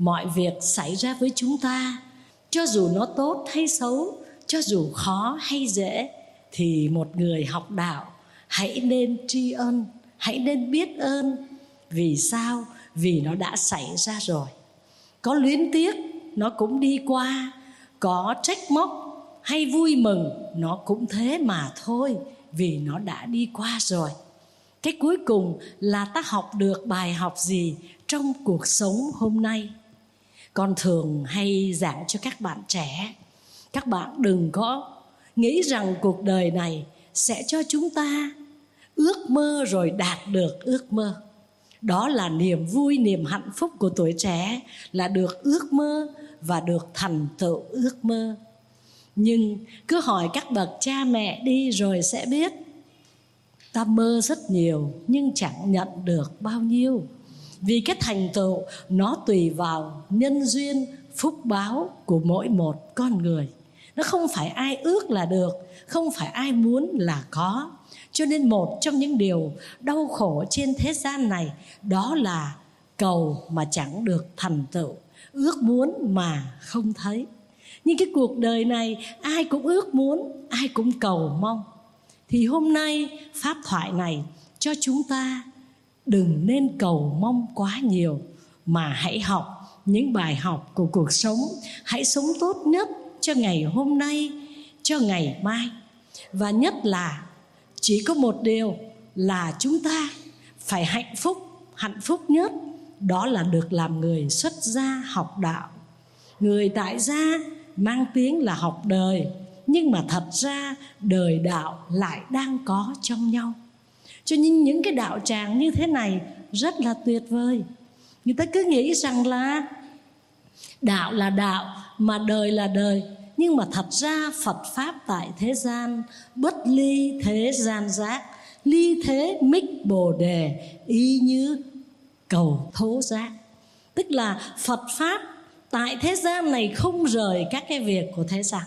mọi việc xảy ra với chúng ta, cho dù nó tốt hay xấu, cho dù khó hay dễ, thì một người học đạo hãy nên tri ân, hãy nên biết ơn. Vì sao? Vì nó đã xảy ra rồi. Có luyến tiếc nó cũng đi qua, có trách móc hay vui mừng nó cũng thế mà thôi, vì nó đã đi qua rồi. Cái cuối cùng là ta học được bài học gì trong cuộc sống hôm nay? Con thường hay giảng cho các bạn trẻ, các bạn đừng có nghĩ rằng cuộc đời này sẽ cho chúng ta ước mơ rồi đạt được ước mơ. Đó là niềm vui, niềm hạnh phúc của tuổi trẻ, là được ước mơ và được thành tựu ước mơ. Nhưng cứ hỏi các bậc cha mẹ đi rồi sẽ biết, ta mơ rất nhiều nhưng chẳng nhận được bao nhiêu. Vì cái thành tựu nó tùy vào nhân duyên, phúc báo của mỗi một con người. Nó không phải ai ước là được, không phải ai muốn là có. Cho nên một trong những điều đau khổ trên thế gian này, đó là cầu mà chẳng được thành tựu, ước muốn mà không thấy. Nhưng cái cuộc đời này ai cũng ước muốn, ai cũng cầu mong. Thì hôm nay pháp thoại này cho chúng ta đừng nên cầu mong quá nhiều, mà hãy học những bài học của cuộc sống. Hãy sống tốt nhất cho ngày hôm nay, cho ngày mai. Và nhất là chỉ có một điều là chúng ta phải hạnh phúc nhất, đó là được làm người xuất gia học đạo. Người tại gia mang tiếng là học đời, nhưng mà thật ra đời đạo lại đang có trong nhau. Cho nên những cái đạo tràng như thế này rất là tuyệt vời. Người ta cứ nghĩ rằng là đạo là đạo, mà đời là đời. Nhưng mà thật ra Phật Pháp tại thế gian, bất ly thế gian giác, ly thế mích bồ đề, y như cầu thố giác. Tức là Phật Pháp tại thế gian này không rời các cái việc của thế gian.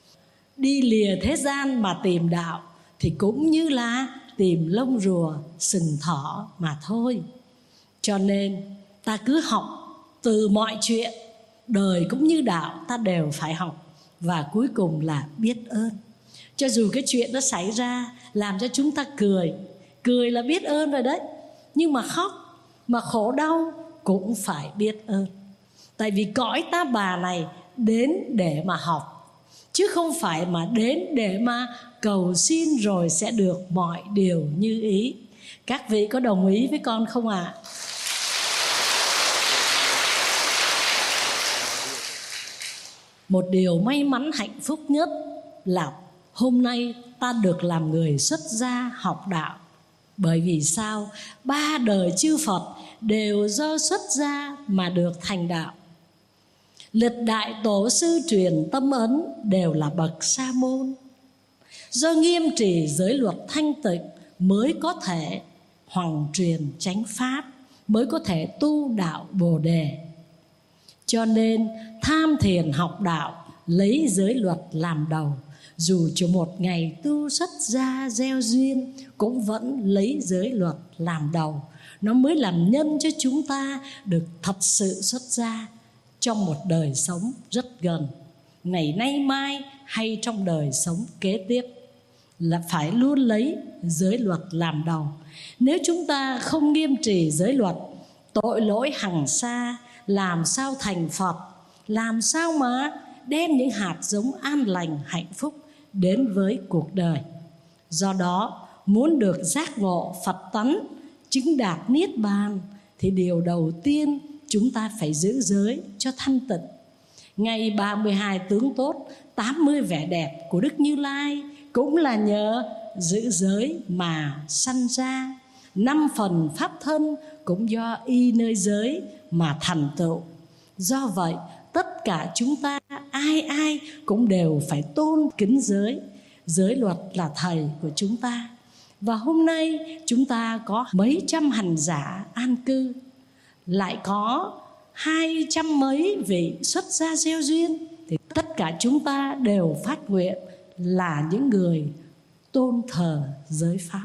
Đi lìa thế gian mà tìm đạo thì cũng như là tìm lông rùa sừng thỏ mà thôi. Cho nên ta cứ học từ mọi chuyện, đời cũng như đạo ta đều phải học. Và cuối cùng là biết ơn. Cho dù cái chuyện đó xảy ra làm cho chúng ta cười là biết ơn rồi đấy. Nhưng mà khóc, mà khổ đau cũng phải biết ơn. Tại vì cõi ta bà này đến để mà học, chứ không phải mà đến để mà cầu xin rồi sẽ được mọi điều như ý. Các vị có đồng ý với con không ạ? Một điều may mắn hạnh phúc nhất là hôm nay ta được làm người xuất gia học đạo. Bởi vì sao? 3 đời chư Phật đều do xuất gia mà được thành đạo. Lịch đại tổ sư truyền tâm ấn đều là bậc sa môn. Do nghiêm trì giới luật thanh tịnh mới có thể hoằng truyền chánh pháp, mới có thể tu đạo Bồ đề. Cho nên tham thiền học đạo, lấy giới luật làm đầu. Dù cho một ngày tu xuất gia gieo duyên, cũng vẫn lấy giới luật làm đầu. Nó mới làm nhân cho chúng ta được thật sự xuất gia trong một đời sống rất gần, ngày nay mai hay trong đời sống kế tiếp, là phải luôn lấy giới luật làm đầu. Nếu chúng ta không nghiêm trì giới luật, tội lỗi hằng sa, làm sao thành Phật, làm sao mà đem những hạt giống an lành hạnh phúc đến với cuộc đời. Do đó, muốn được giác ngộ Phật tánh, chứng đạt niết bàn, thì điều đầu tiên chúng ta phải giữ giới cho thanh tịnh. Ngày 32 tướng tốt, 80 vẻ đẹp của Đức Như Lai cũng là nhờ giữ giới mà sanh ra. 5 phần pháp thân cũng do y nơi giới mà thành tựu. Do vậy, tất cả chúng ta ai cũng đều phải tôn kính giới. Giới luật là thầy của chúng ta. Và hôm nay chúng ta có mấy trăm hành giả an cư, lại có 200 mấy vị xuất gia gieo duyên, thì tất cả chúng ta đều phát nguyện là những người tôn thờ giới pháp.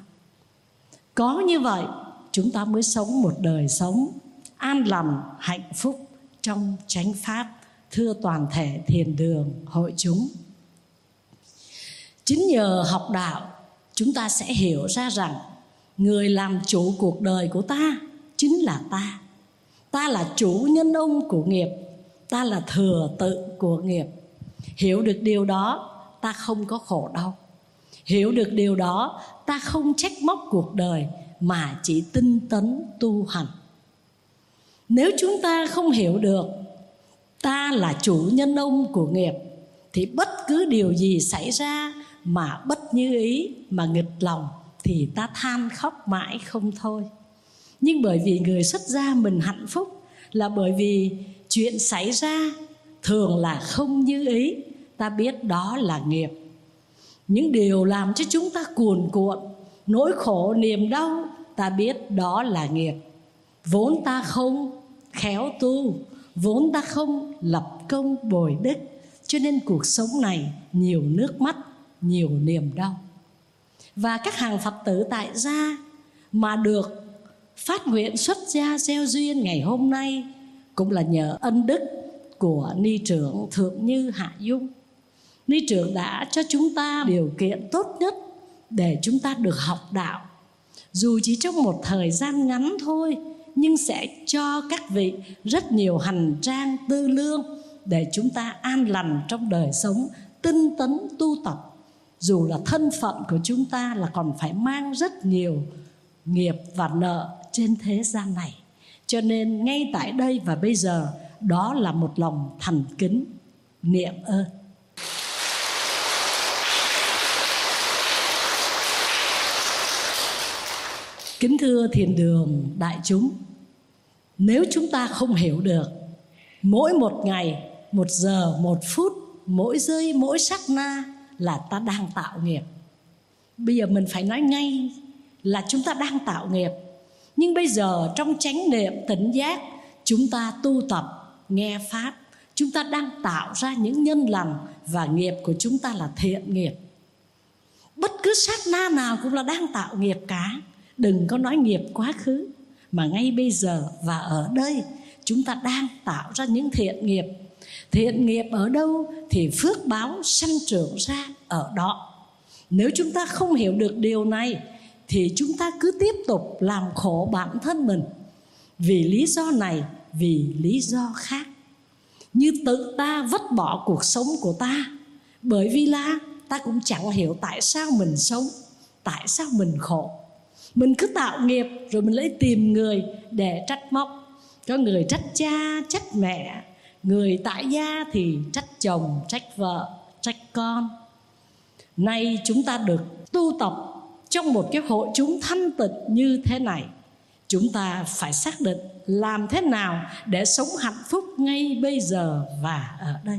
Có như vậy chúng ta mới sống một đời sống an lành, hạnh phúc trong chánh pháp. Thưa toàn thể thiền đường hội chúng, chính nhờ học đạo chúng ta sẽ hiểu ra rằng người làm chủ cuộc đời của ta chính là ta. Ta là chủ nhân ông của nghiệp, ta là thừa tự của nghiệp. Hiểu được điều đó, ta không có khổ đau. Hiểu được điều đó, ta không trách móc cuộc đời mà chỉ tinh tấn tu hành. Nếu chúng ta không hiểu được ta là chủ nhân ông của nghiệp, thì bất cứ điều gì xảy ra mà bất như ý, mà nghịch lòng, thì ta than khóc mãi không thôi. Nhưng bởi vì người xuất gia mình hạnh phúc là bởi vì chuyện xảy ra thường là không như ý, ta biết đó là nghiệp. Những điều làm cho chúng ta cuồn cuộn, nỗi khổ niềm đau, ta biết đó là nghiệp. Vốn ta không khéo tu, vốn ta không lập công bồi đức, cho nên cuộc sống này nhiều nước mắt, nhiều niềm đau. Và các hàng Phật tử tại gia mà được phát nguyện xuất gia gieo duyên ngày hôm nay cũng là nhờ ân đức của Ni trưởng Thượng Như Hạ Dung. Ni trưởng đã cho chúng ta điều kiện tốt nhất để chúng ta được học đạo, dù chỉ trong một thời gian ngắn thôi, nhưng sẽ cho các vị rất nhiều hành trang tư lương để chúng ta an lành trong đời sống, tinh tấn tu tập. Dù là thân phận của chúng ta là còn phải mang rất nhiều nghiệp và nợ trên thế gian này. Cho nên ngay tại đây và bây giờ, đó là một lòng thành kính niệm ơn. Kính thưa thiền đường đại chúng, nếu chúng ta không hiểu được mỗi một ngày, một giờ, một phút, mỗi giây, mỗi sát na là ta đang tạo nghiệp. Bây giờ mình phải nói ngay là chúng ta đang tạo nghiệp. Nhưng bây giờ trong chánh niệm tỉnh giác, chúng ta tu tập, nghe pháp, chúng ta đang tạo ra những nhân lành, và nghiệp của chúng ta là thiện nghiệp. Bất cứ sát na nào cũng là đang tạo nghiệp cả. Đừng có nói nghiệp quá khứ, mà ngay bây giờ và ở đây chúng ta đang tạo ra những thiện nghiệp. Thiện nghiệp ở đâu thì phước báo sanh trưởng ra ở đó. Nếu chúng ta không hiểu được điều này thì chúng ta cứ tiếp tục làm khổ bản thân mình, vì lý do này, vì lý do khác. Như tự ta vứt bỏ cuộc sống của ta, bởi vì là ta cũng chẳng hiểu tại sao mình sống, tại sao mình khổ. Mình cứ tạo nghiệp rồi mình lấy tìm người để trách móc. Có người trách cha, trách mẹ, người tại gia thì trách chồng, trách vợ, trách con. Nay chúng ta được tu tập trong một cái hội chúng thanh tịnh như thế này, chúng ta phải xác định làm thế nào để sống hạnh phúc ngay bây giờ và ở đây.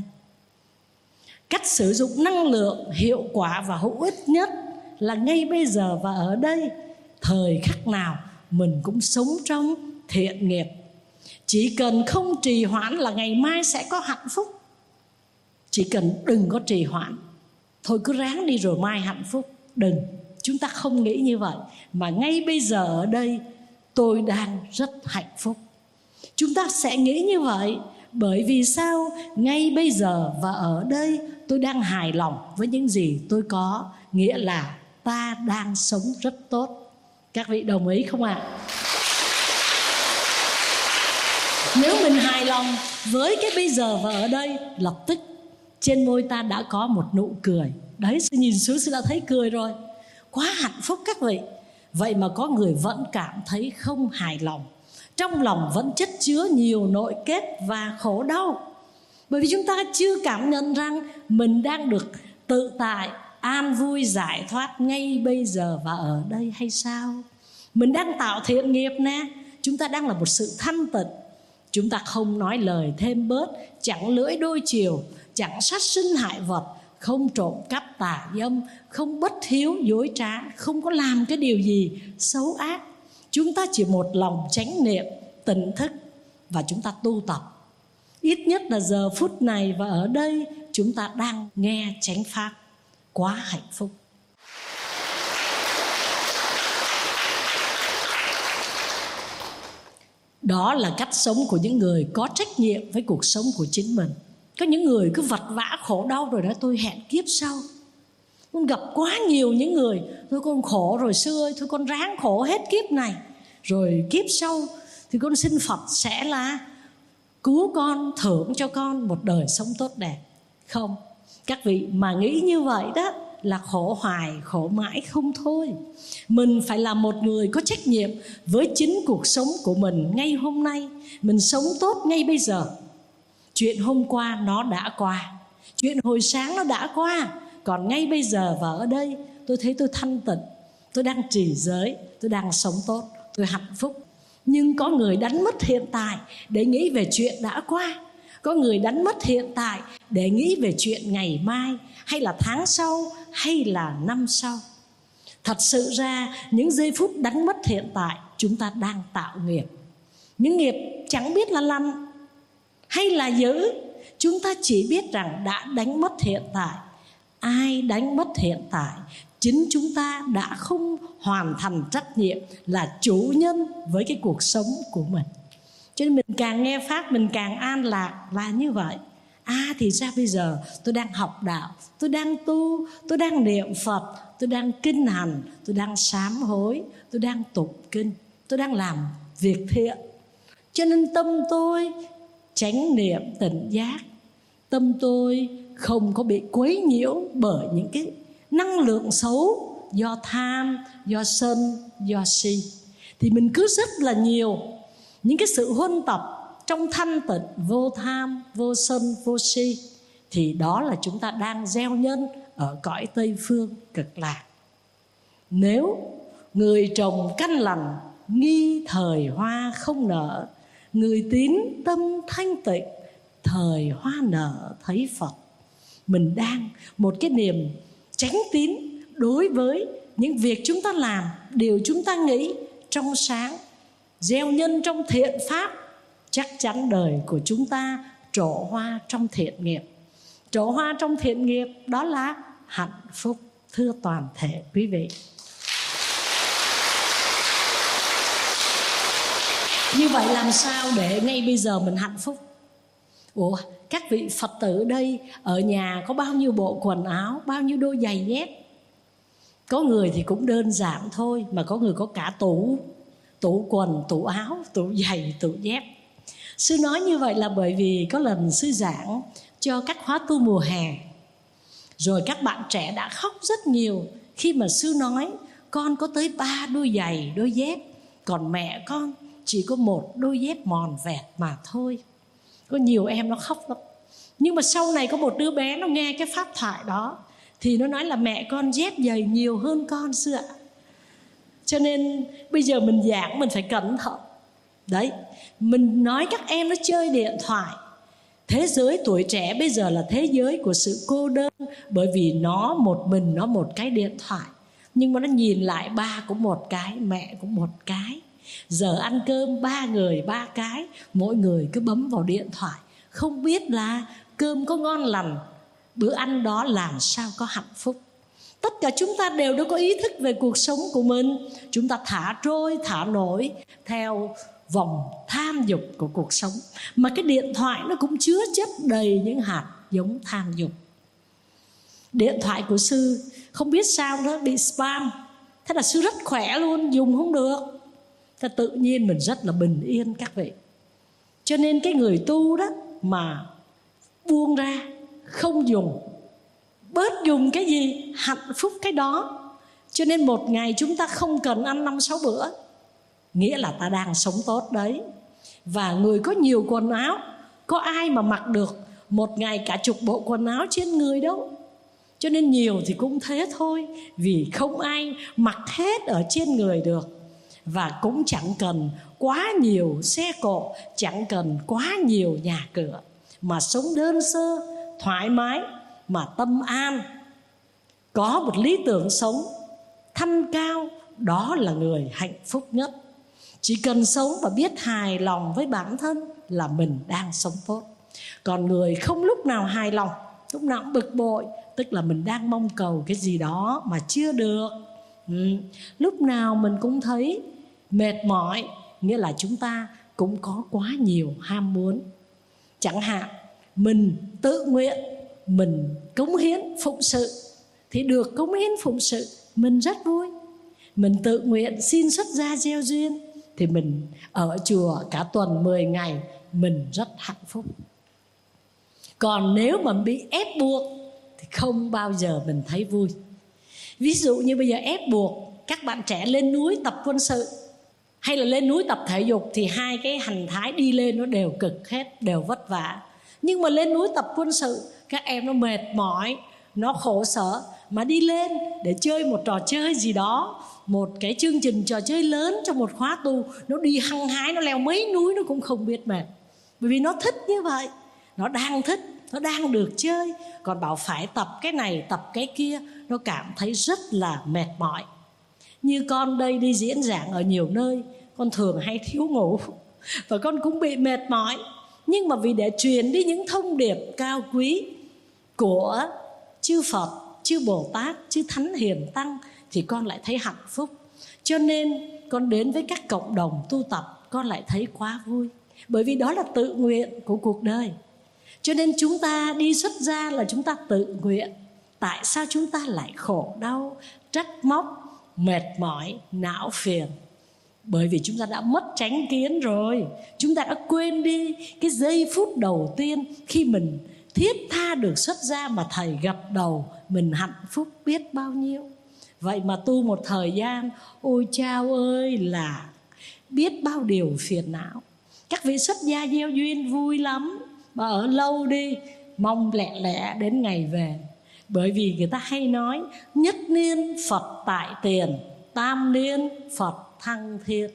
Cách sử dụng năng lượng hiệu quả và hữu ích nhất là ngay bây giờ và ở đây. Thời khắc nào mình cũng sống trong thiện nghiệp. Chỉ cần không trì hoãn là ngày mai sẽ có hạnh phúc. Chỉ cần đừng có trì hoãn, thôi cứ ráng đi rồi mai hạnh phúc. Đừng, chúng ta không nghĩ như vậy. Mà ngay bây giờ ở đây tôi đang rất hạnh phúc. Chúng ta sẽ nghĩ như vậy. Bởi vì sao? Ngay bây giờ và ở đây tôi đang hài lòng với những gì tôi có. Nghĩa là ta đang sống rất tốt. Các vị đồng ý không ạ? Nếu mình hài lòng với cái bây giờ và ở đây, lập tức trên môi ta đã có một nụ cười. Đấy, sư nhìn xuống sư đã thấy cười rồi. Quá hạnh phúc các vị. Vậy mà có người vẫn cảm thấy không hài lòng, trong lòng vẫn chất chứa nhiều nội kết và khổ đau. Bởi vì chúng ta chưa cảm nhận rằng mình đang được tự tại, an vui, giải thoát ngay bây giờ và ở đây hay sao? Mình đang tạo thiện nghiệp nè, chúng ta đang là một sự thanh tịnh. Chúng ta không nói lời thêm bớt, chẳng lưỡi đôi chiều, chẳng sát sinh hại vật, không trộm cắp tà dâm, không bất hiếu dối trá, không có làm cái điều gì xấu ác. Chúng ta chỉ một lòng chánh niệm, tỉnh thức và chúng ta tu tập. Ít nhất là giờ phút này và ở đây chúng ta đang nghe chánh pháp. Quá hạnh phúc. Đó là cách sống của những người có trách nhiệm với cuộc sống của chính mình. Có những người cứ vật vã khổ đau rồi nói tôi hẹn kiếp sau. Con gặp quá nhiều những người thôi con khổ rồi sư ơi, thôi con ráng khổ hết kiếp này, rồi kiếp sau thì con xin Phật sẽ là cứu con, thưởng cho con một đời sống tốt đẹp. Không, các vị mà nghĩ như vậy đó là khổ hoài, khổ mãi không thôi. Mình phải là một người có trách nhiệm với chính cuộc sống của mình ngay hôm nay. Mình sống tốt ngay bây giờ. Chuyện hôm qua nó đã qua, chuyện hồi sáng nó đã qua. Còn ngay bây giờ và ở đây tôi thấy tôi thanh tịnh, tôi đang trì giới, tôi đang sống tốt, tôi hạnh phúc. Nhưng có người đánh mất hiện tại để nghĩ về chuyện đã qua. Có người đánh mất hiện tại để nghĩ về chuyện ngày mai, hay là tháng sau, hay là năm sau. Thật sự ra những giây phút đánh mất hiện tại, chúng ta đang tạo nghiệp. Những nghiệp chẳng biết là lành hay là dữ, chúng ta chỉ biết rằng đã đánh mất hiện tại. Ai đánh mất hiện tại? Chính chúng ta đã không hoàn thành trách nhiệm là chủ nhân với cái cuộc sống của mình. Cho nên mình càng nghe Pháp mình càng an lạc là như vậy. Thì ra bây giờ tôi đang học đạo, tôi đang tu, tôi đang niệm Phật, tôi đang kinh hành, tôi đang sám hối, tôi đang tụng kinh, tôi đang làm việc thiện. Cho nên tâm tôi chánh niệm tỉnh giác, tâm tôi không có bị quấy nhiễu bởi những cái năng lượng xấu do tham, do sân, do si. Thì mình cứ rất là nhiều những cái sự huân tập trong thanh tịnh, vô tham, vô sân, vô si. Thì đó là chúng ta đang gieo nhân ở cõi Tây Phương Cực Lạc. Nếu người trồng căn lành, nghi thời hoa không nở, người tín tâm thanh tịnh, thời hoa nở thấy Phật. Mình đang một cái niềm chánh tín đối với những việc chúng ta làm, điều chúng ta nghĩ trong sáng, gieo nhân trong thiện pháp, chắc chắn đời của chúng ta trổ hoa trong thiện nghiệp. Trổ hoa trong thiện nghiệp đó là hạnh phúc, thưa toàn thể quý vị. Như vậy làm sao để ngay bây giờ mình hạnh phúc? Các vị Phật tử đây ở nhà có bao nhiêu bộ quần áo, bao nhiêu đôi giày dép? Có người thì cũng đơn giản thôi, mà có người có cả tủ quần, tủ áo, tủ giày, tủ dép. Sư nói như vậy là bởi vì có lần sư giảng cho các khóa tu mùa hè, rồi các bạn trẻ đã khóc rất nhiều khi mà sư nói con có tới 3 đôi giày, đôi dép, còn mẹ con chỉ có 1 đôi dép mòn vẹt mà thôi. Có nhiều em nó khóc lắm. Nhưng mà sau này có một đứa bé nó nghe cái pháp thoại đó thì nó nói là mẹ con dép giày nhiều hơn con sư ạ. Cho nên bây giờ mình giảng mình phải cẩn thận. Đấy, mình nói các em nó chơi điện thoại. Thế giới tuổi trẻ bây giờ là thế giới của sự cô đơn, bởi vì nó một mình nó một cái điện thoại. Nhưng mà nó nhìn lại ba cũng một cái, mẹ cũng một cái. Giờ ăn cơm 3 người 3 cái, mỗi người cứ bấm vào điện thoại, không biết là cơm có ngon lành, bữa ăn đó làm sao có hạnh phúc. Tất cả chúng ta đều có ý thức về cuộc sống của mình. Chúng ta thả trôi, thả nổi theo vòng tham dục của cuộc sống. Mà cái điện thoại nó cũng chứa chất đầy những hạt giống tham dục. Điện thoại của sư không biết sao nó bị spam. Thế là sư rất khỏe luôn, dùng không được. Thế tự nhiên mình rất là bình yên các vị. Cho nên cái người tu đó mà buông ra, không dùng, bớt dùng cái gì, hạnh phúc cái đó. Cho nên một ngày chúng ta không cần ăn 5-6 bữa, nghĩa là ta đang sống tốt đấy. Và người có nhiều quần áo, có ai mà mặc được một ngày cả chục bộ quần áo trên người đâu. Cho nên nhiều thì cũng thế thôi, vì không ai mặc hết ở trên người được. Và cũng chẳng cần quá nhiều xe cộ, chẳng cần quá nhiều nhà cửa, mà sống đơn sơ, thoải mái, mà tâm an, có một lý tưởng sống thanh cao, đó là người hạnh phúc nhất. Chỉ cần sống và biết hài lòng với bản thân là mình đang sống tốt. Còn người không lúc nào hài lòng, lúc nào cũng bực bội, tức là mình đang mong cầu cái gì đó mà chưa được. Lúc nào mình cũng thấy mệt mỏi, nghĩa là chúng ta cũng có quá nhiều ham muốn. Chẳng hạn mình tự nguyện, mình cống hiến phụng sự thì được cống hiến phụng sự, mình rất vui. Mình tự nguyện xin xuất gia gieo duyên thì mình ở chùa cả tuần 10 ngày, mình rất hạnh phúc. Còn nếu mà bị ép buộc thì không bao giờ mình thấy vui. Ví dụ như bây giờ ép buộc các bạn trẻ lên núi tập quân sự hay là lên núi tập thể dục thì hai cái hành thái đi lên nó đều cực hết, đều vất vả. Nhưng mà lên núi tập quân sự các em nó mệt mỏi, nó khổ sở, mà đi lên để chơi một trò chơi gì đó, một cái chương trình trò chơi lớn trong một khóa tu, nó đi hăng hái, nó leo mấy núi nó cũng không biết mệt. Bởi vì nó thích như vậy, nó đang thích, nó đang được chơi. Còn bảo phải tập cái này tập cái kia, nó cảm thấy rất là mệt mỏi. Như con đây đi diễn giảng ở nhiều nơi, con thường hay thiếu ngủ và con cũng bị mệt mỏi. Nhưng mà vì để truyền đi những thông điệp cao quý của chư Phật, chư Bồ Tát, chư Thánh Hiền Tăng thì con lại thấy hạnh phúc. Cho nên con đến với các cộng đồng tu tập, con lại thấy quá vui. Bởi vì đó là tự nguyện của cuộc đời. Cho nên chúng ta đi xuất gia là chúng ta tự nguyện. Tại sao chúng ta lại khổ đau, trách móc, mệt mỏi, não phiền? Bởi vì chúng ta đã mất chánh kiến rồi. Chúng ta đã quên đi cái giây phút đầu tiên khi mình thiết tha được xuất gia mà thầy gật đầu, mình hạnh phúc biết bao nhiêu. Vậy mà tu một thời gian, ôi chao ơi là biết bao điều phiền não. Các vị xuất gia gieo duyên vui lắm, mà ở lâu đi, mong lẹ lẹ đến ngày về. Bởi vì người ta hay nói nhất niên Phật tại tiền, tam niên Phật thăng thiên.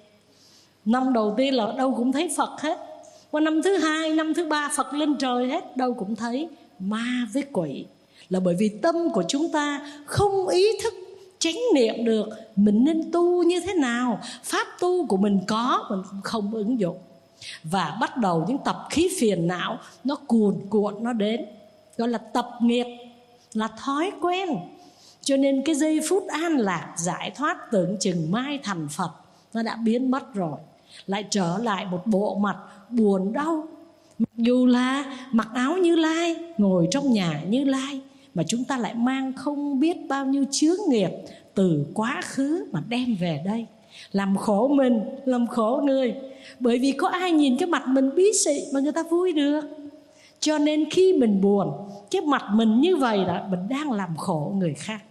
Năm đầu tiên là đâu cũng thấy Phật hết, qua năm thứ hai, năm thứ ba Phật lên trời hết, đâu cũng thấy ma với quỷ. Là bởi vì tâm của chúng ta không ý thức chánh niệm được mình nên tu như thế nào. Pháp tu của mình có, mình cũng không ứng dụng. Và bắt đầu những tập khí phiền não nó cuồn cuộn nó đến, gọi là tập nghiệp, là thói quen. Cho nên cái giây phút an lạc giải thoát tưởng chừng mai thành Phật nó đã biến mất rồi, lại trở lại một bộ mặt buồn đau. Mặc dù là mặc áo Như Lai, ngồi trong nhà Như Lai, mà chúng ta lại mang không biết bao nhiêu chướng nghiệp từ quá khứ mà đem về đây, làm khổ mình, làm khổ người. Bởi vì có ai nhìn cái mặt mình bí xị mà người ta vui được. Cho nên khi mình buồn, cái mặt mình như vậy là mình đang làm khổ người khác,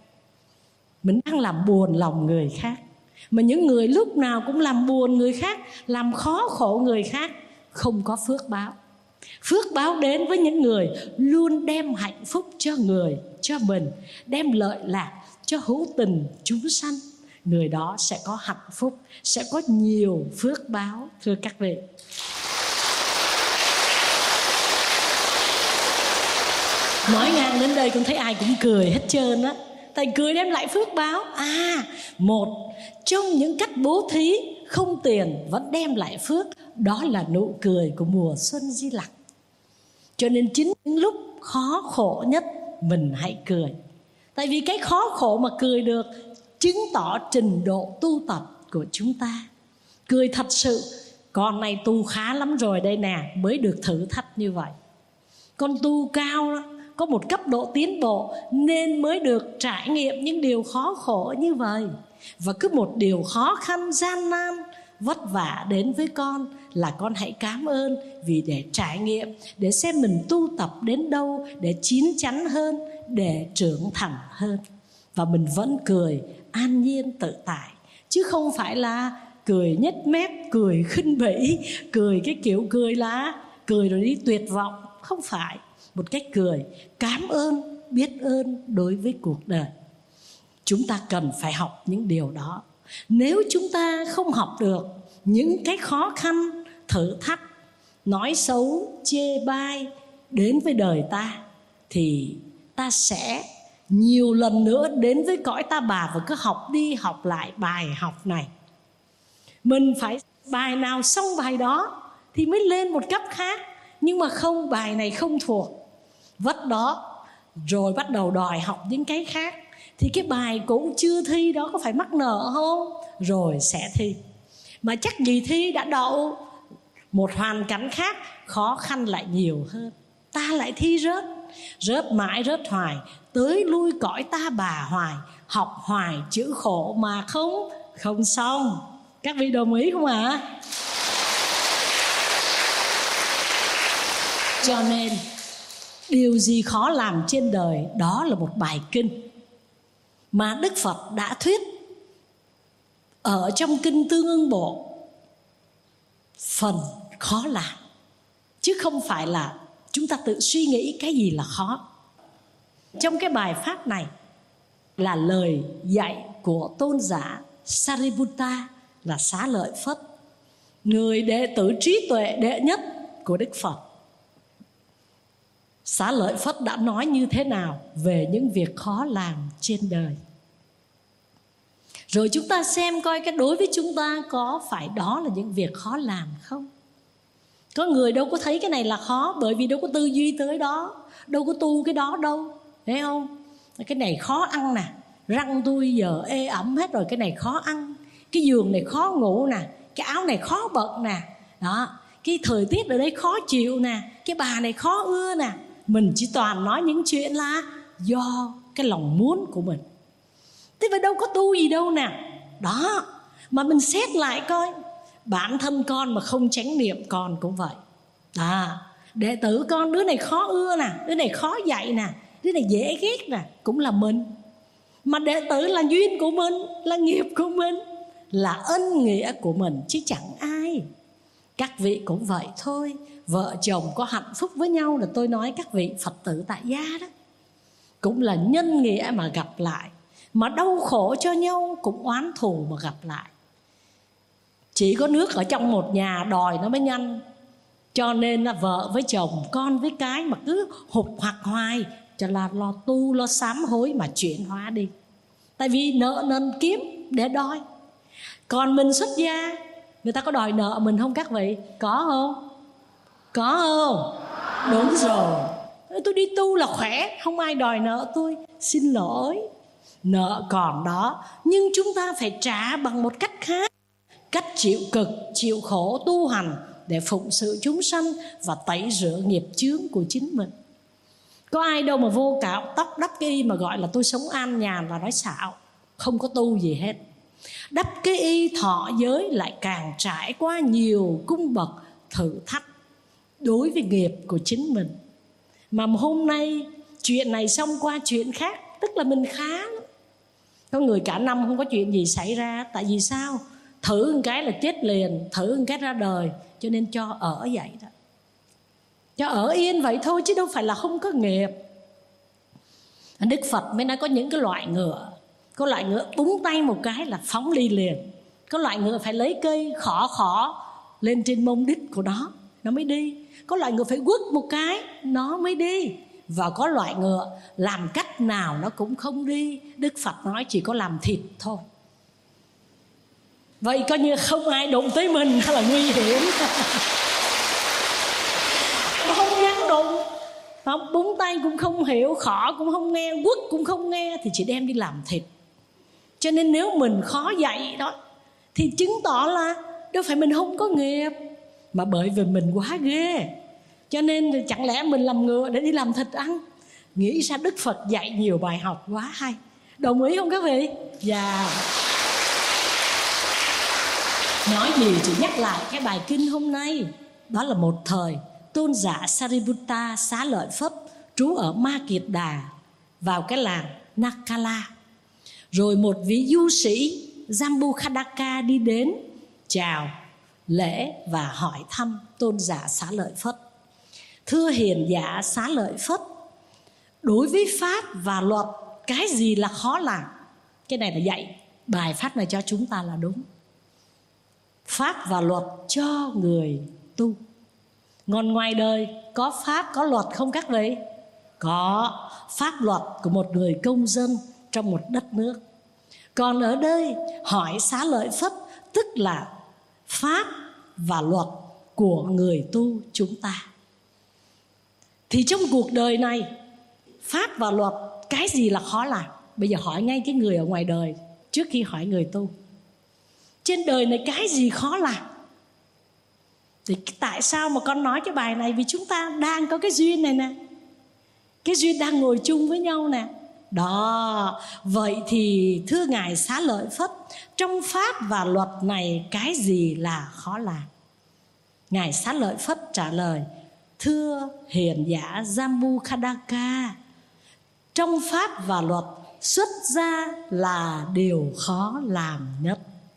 mình đang làm buồn lòng người khác. Mà những người lúc nào cũng làm buồn người khác, làm khó khổ người khác, không có phước báo. Phước báo đến với những người luôn đem hạnh phúc cho người, cho mình, đem lợi lạc cho hữu tình chúng sanh. Người đó sẽ có hạnh phúc, sẽ có nhiều phước báo, thưa các vị. Nói ngang đến đây con thấy ai cũng cười hết trơn á. Tại cười đem lại phước báo. Một trong những cách bố thí không tiền vẫn đem lại phước, đó là nụ cười của mùa xuân Di Lặc. Cho nên chính những lúc khó khổ nhất mình hãy cười. Tại vì cái khó khổ mà cười được chứng tỏ trình độ tu tập của chúng ta. Cười thật sự, con này tu khá lắm rồi đây nè, mới được thử thách như vậy. Con tu cao đó, có một cấp độ tiến bộ nên mới được trải nghiệm những điều khó khổ như vậy. Và cứ một điều khó khăn, gian nan, vất vả đến với con là con hãy cảm ơn, vì để trải nghiệm, để xem mình tu tập đến đâu, để chín chắn hơn, để trưởng thành hơn. Và mình vẫn cười an nhiên tự tại, chứ không phải là cười nhếch mép, cười khinh bỉ, cười cái kiểu cười là cười rồi đi tuyệt vọng. Không phải, một cách cười cảm ơn, biết ơn đối với cuộc đời. Chúng ta cần phải học những điều đó. Nếu chúng ta không học được những cái khó khăn, thử thách, nói xấu, chê bai đến với đời ta, thì ta sẽ nhiều lần nữa đến với cõi ta bà và cứ học đi học lại bài học này. Mình phải bài nào xong bài đó thì mới lên một cấp khác. Nhưng mà không, bài này không thuộc, vất đó, rồi bắt đầu đòi học những cái khác, thì cái bài cũ chưa thi đó có phải mắc nợ không? Rồi sẽ thi. Mà chắc gì thi đã đậu, một hoàn cảnh khác khó khăn lại nhiều hơn, ta lại thi rớt. Rớt mãi rớt hoài, tới lui cõi ta bà hoài. Học hoài chữ khổ mà không xong. Các vị đồng ý không ạ? Cho nên điều gì khó làm trên đời, đó là một bài kinh mà Đức Phật đã thuyết ở trong kinh Tương Ưng Bộ. Phần khó làm, chứ không phải là chúng ta tự suy nghĩ cái gì là khó. Trong cái bài pháp này là lời dạy của tôn giả Sariputta, là Xá Lợi Phất, người đệ tử trí tuệ đệ nhất của Đức Phật. Xá Lợi Phất đã nói như thế nào về những việc khó làm trên đời. Rồi chúng ta xem coi cái đối với chúng ta có phải đó là những việc khó làm không? Có người đâu có thấy cái này là khó, bởi vì đâu có tư duy tới đó, đâu có tu cái đó đâu, thấy không? Cái này khó ăn nè, răng tôi giờ ê ẩm hết rồi, cái này khó ăn. Cái giường này khó ngủ nè, cái áo này khó bận nè, đó, cái thời tiết ở đây khó chịu nè, cái bà này khó ưa nè. Mình chỉ toàn nói những chuyện là do cái lòng muốn của mình. Thế vậy đâu có tu gì đâu nè. Đó, mà mình xét lại coi, bản thân con mà không chánh niệm con cũng vậy. Đệ tử con, đứa này khó ưa nè, đứa này khó dạy nè, đứa này dễ ghét nè, cũng là mình. Mà đệ tử là duyên của mình, là nghiệp của mình, là ân nghĩa của mình, chứ chẳng ai. Các vị cũng vậy thôi. Vợ chồng có hạnh phúc với nhau là tôi nói các vị Phật tử tại gia đó, cũng là nhân nghĩa mà gặp lại. Mà đau khổ cho nhau cũng oán thù mà gặp lại. Chỉ có nước ở trong một nhà đòi nó mới nhanh. Cho nên là vợ với chồng, con với cái mà cứ hụt hoặc hoài, cho là lo tu, lo sám hối mà chuyển hóa đi. Tại vì nợ nần kiếm để đòi. Còn mình xuất gia, người ta có đòi nợ mình không các vị? Có không? Có không? Đúng rồi. Tôi đi tu là khỏe, không ai đòi nợ tôi. Xin lỗi, nợ còn đó, nhưng chúng ta phải trả bằng một cách khác. Cách chịu cực, chịu khổ tu hành để phụng sự chúng sanh và tẩy rửa nghiệp chướng của chính mình. Có ai đâu mà vô cạo tóc đắp cái y mà gọi là tôi sống an nhàn là nói xạo, không có tu gì hết. Đắp cái y thọ giới lại càng trải qua nhiều cung bậc thử thách đối với nghiệp của chính mình. Mà hôm nay chuyện này xong qua chuyện khác, tức là mình khá lắm. Có người cả năm không có chuyện gì xảy ra. Tại vì sao? Thử một cái là chết liền, thử một cái ra đời. Cho nên cho ở vậy đó, cho ở yên vậy thôi, chứ đâu phải là không có nghiệp. Đức Phật mới nói có những cái loại ngựa, có loại ngựa búng tay một cái là phóng đi liền. Có loại ngựa phải lấy cây khỏ lên trên mông đít của nó mới đi. Có loại ngựa phải quất một cái nó mới đi. Và có loại ngựa làm cách nào nó cũng không đi. Đức Phật nói chỉ có làm thịt thôi. Vậy coi như không ai đụng tới mình là nguy hiểm. Nó không dám đụng, không, búng tay cũng không hiểu, khỏ cũng không nghe, quất cũng không nghe, thì chỉ đem đi làm thịt. Cho nên nếu mình khó dạy đó thì chứng tỏ là đâu phải mình không có nghiệp, mà bởi vì mình quá ghê. Cho nên chẳng lẽ mình làm ngựa để đi làm thịt ăn? Nghĩ ra Đức Phật dạy nhiều bài học quá hay. Đồng ý không các vị? Dạ. Nói gì chỉ nhắc lại cái bài kinh hôm nay. Đó là một thời tôn giả Sariputta Xá Lợi Phất trú ở Ma Kiệt Đà, vào cái làng Nakala. Rồi một vị du sĩ Jambukadaka đi đến chào lễ và hỏi thăm tôn giả Xá Lợi Phất. Thưa hiền giả Xá Lợi Phất, đối với pháp và luật, cái gì là khó làm? Cái này là dạy bài pháp này cho chúng ta là đúng. Pháp và luật cho người tu. Còn ngoài đời có pháp có luật không các vị? Có pháp luật của một người công dân trong một đất nước. Còn ở đây hỏi Xá Lợi Phất, tức là pháp và luật của người tu chúng ta. Thì trong cuộc đời này, pháp và luật, cái gì là khó làm? Bây giờ hỏi ngay cái người ở ngoài đời trước khi hỏi người tu. Trên đời này cái gì khó làm? Thì tại sao mà con nói cái bài này? Vì chúng ta đang có cái duyên này nè, cái duyên đang ngồi chung với nhau nè. Đó, vậy thì thưa Ngài Xá Lợi Phất, trong pháp và luật này cái gì là khó làm? Ngài Xá Lợi Phất trả lời: thưa hiền giả Jambukadaka, trong pháp và luật xuất gia là điều khó làm nhất.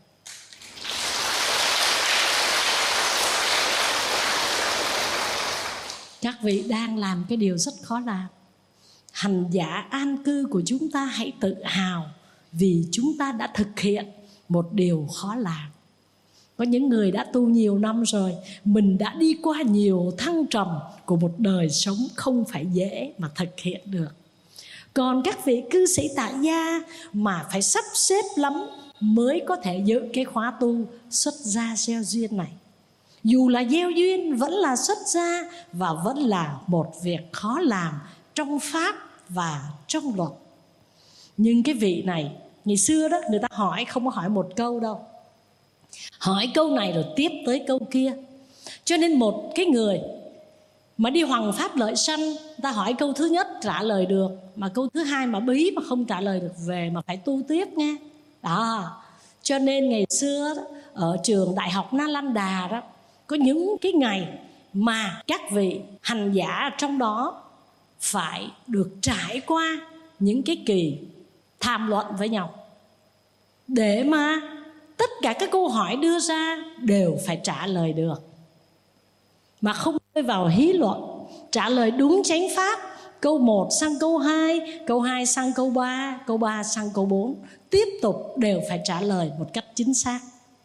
Các vị đang làm cái điều rất khó làm. Hành giả an cư của chúng ta hãy tự hào vì chúng ta đã thực hiện một điều khó làm. Có những người đã tu nhiều năm rồi, mình đã đi qua nhiều thăng trầm của một đời sống không phải dễ mà thực hiện được. Còn các vị cư sĩ tại gia mà phải sắp xếp lắm mới có thể giữ cái khóa tu xuất gia gieo duyên này. Dù là gieo duyên vẫn là xuất gia, và vẫn là một việc khó làm trong pháp và trong luật. Nhưng cái vị này, ngày xưa đó người ta hỏi không có hỏi một câu đâu, hỏi câu này rồi tiếp tới câu kia. Cho nên một cái người mà đi hoằng pháp lợi sanh, ta hỏi câu thứ nhất trả lời được, mà câu thứ hai mà bí mà không trả lời được về mà phải tu tiếp nghe. Đó, cho nên ngày xưa đó, ở trường Đại học Nalanda đó, có những cái ngày mà các vị hành giả trong đó phải được trải qua những cái kỳ tham luận với nhau, để mà tất cả các câu hỏi đưa ra đều phải trả lời được, mà không rơi vào hí luận, trả lời đúng chánh pháp. Câu 1 sang câu 2, câu 2 sang câu 3, câu 3 sang câu 4, tiếp tục đều phải trả lời một cách chính xác.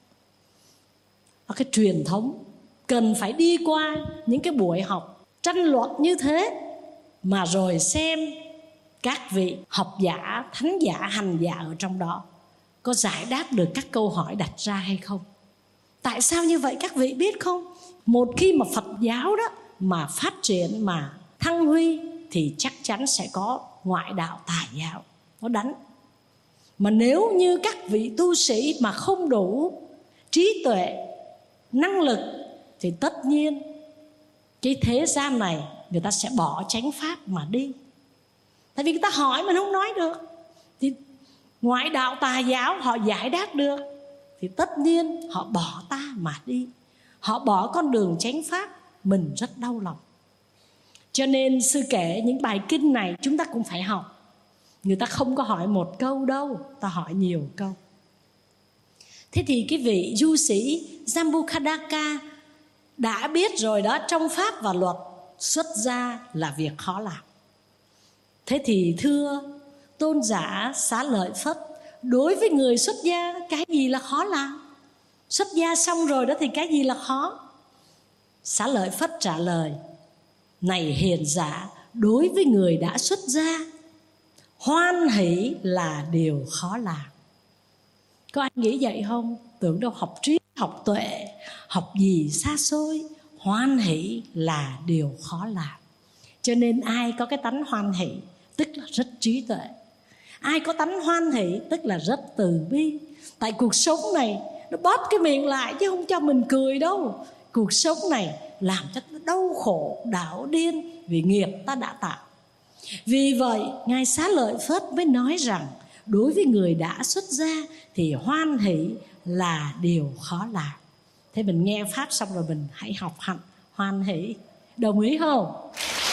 Và cái truyền thống cần phải đi qua những cái buổi học tranh luận như thế, mà rồi xem các vị học giả, thánh giả, hành giả ở trong đó có giải đáp được các câu hỏi đặt ra hay không. Tại sao như vậy các vị biết không? Một khi mà Phật giáo đó mà phát triển, mà thăng huy, thì chắc chắn sẽ có ngoại đạo tà giáo nó đánh. Mà nếu như các vị tu sĩ mà không đủ trí tuệ, năng lực, thì tất nhiên cái thế gian này người ta sẽ bỏ chánh pháp mà đi. Tại vì người ta hỏi mà không nói được, thì ngoại đạo tà giáo họ giải đáp được, thì tất nhiên họ bỏ ta mà đi, họ bỏ con đường chánh pháp. Mình rất đau lòng. Cho nên sư kể những bài kinh này chúng ta cũng phải học. Người ta không có hỏi một câu đâu, ta hỏi nhiều câu. Thế thì cái vị du sĩ Jambukadaka đã biết rồi đó, trong pháp và luật xuất gia là việc khó làm. Thế thì thưa tôn giả Xá Lợi Phất, đối với người xuất gia cái gì là khó làm? Xuất gia xong rồi đó thì cái gì là khó? Xá Lợi Phất trả lời: này hiền giả, đối với người đã xuất gia, hoan hỷ là điều khó làm. Có ai nghĩ vậy không? Tưởng đâu học trí, học tuệ, học gì xa xôi. Hoan hỷ là điều khó làm. Cho nên ai có cái tánh hoan hỷ tức là rất trí tuệ. Ai có tánh hoan hỷ tức là rất từ bi. Tại cuộc sống này nó bóp cái miệng lại chứ không cho mình cười đâu. Cuộc sống này làm cho ta đau khổ, đảo điên vì nghiệp ta đã tạo. Vì vậy Ngài Xá Lợi Phất mới nói rằng đối với người đã xuất gia thì hoan hỷ là điều khó làm. Thế mình nghe pháp xong rồi mình hãy học hạnh hoan hỷ. Đồng ý không?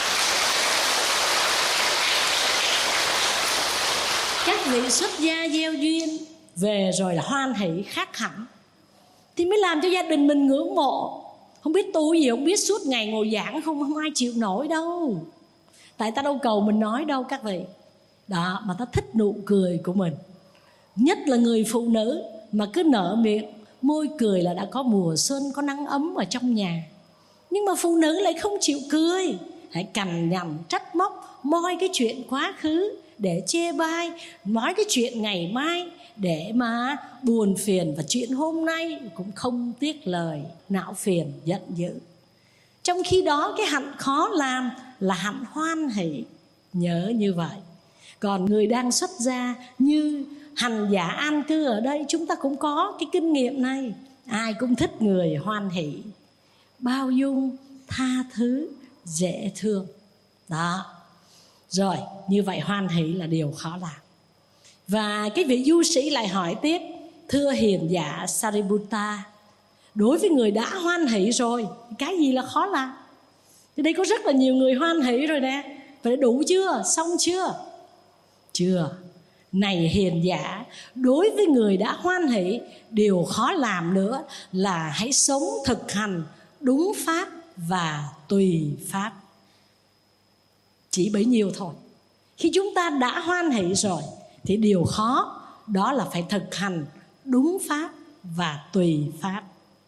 Các vị xuất gia gieo duyên về rồi là hoan hỷ khác hẳn, thì mới làm cho gia đình mình ngưỡng mộ. Không biết tu gì, không biết suốt ngày ngồi giảng không ai chịu nổi đâu. Tại ta đâu cầu mình nói đâu các vị. Đó, mà ta thích nụ cười của mình. Nhất là người phụ nữ mà cứ nở miệng môi cười là đã có mùa xuân, có nắng ấm ở trong nhà. Nhưng mà phụ nữ lại không chịu cười, hãy cằn nhằn trách móc, moi cái chuyện quá khứ để chê bai, nói cái chuyện ngày mai để mà buồn phiền, và chuyện hôm nay cũng không tiếc lời, não phiền giận dữ. Trong khi đó cái hạnh khó làm là hạnh hoan hỷ. Nhớ như vậy. Còn người đang xuất gia như hành giả an cư ở đây, chúng ta cũng có cái kinh nghiệm này. Ai cũng thích người hoan hỷ. bao dung, tha thứ, dễ thương. Đó. Rồi, như vậy hoan hỷ là điều khó làm. Và cái vị du sĩ lại hỏi tiếp: thưa hiền giả Sariputta, đối với người đã hoan hỷ rồi, cái gì là khó làm? Thì đây có rất là nhiều người hoan hỷ rồi nè. Vậy đủ chưa? Xong chưa? Chưa. Này hiền giả, đối với người đã hoan hỷ, điều khó làm nữa là hãy sống thực hành đúng pháp và tùy pháp. Chỉ bấy nhiêu thôi. Khi chúng ta đã hoan hỷ rồi thì điều khó đó là phải thực hành đúng pháp và tùy pháp.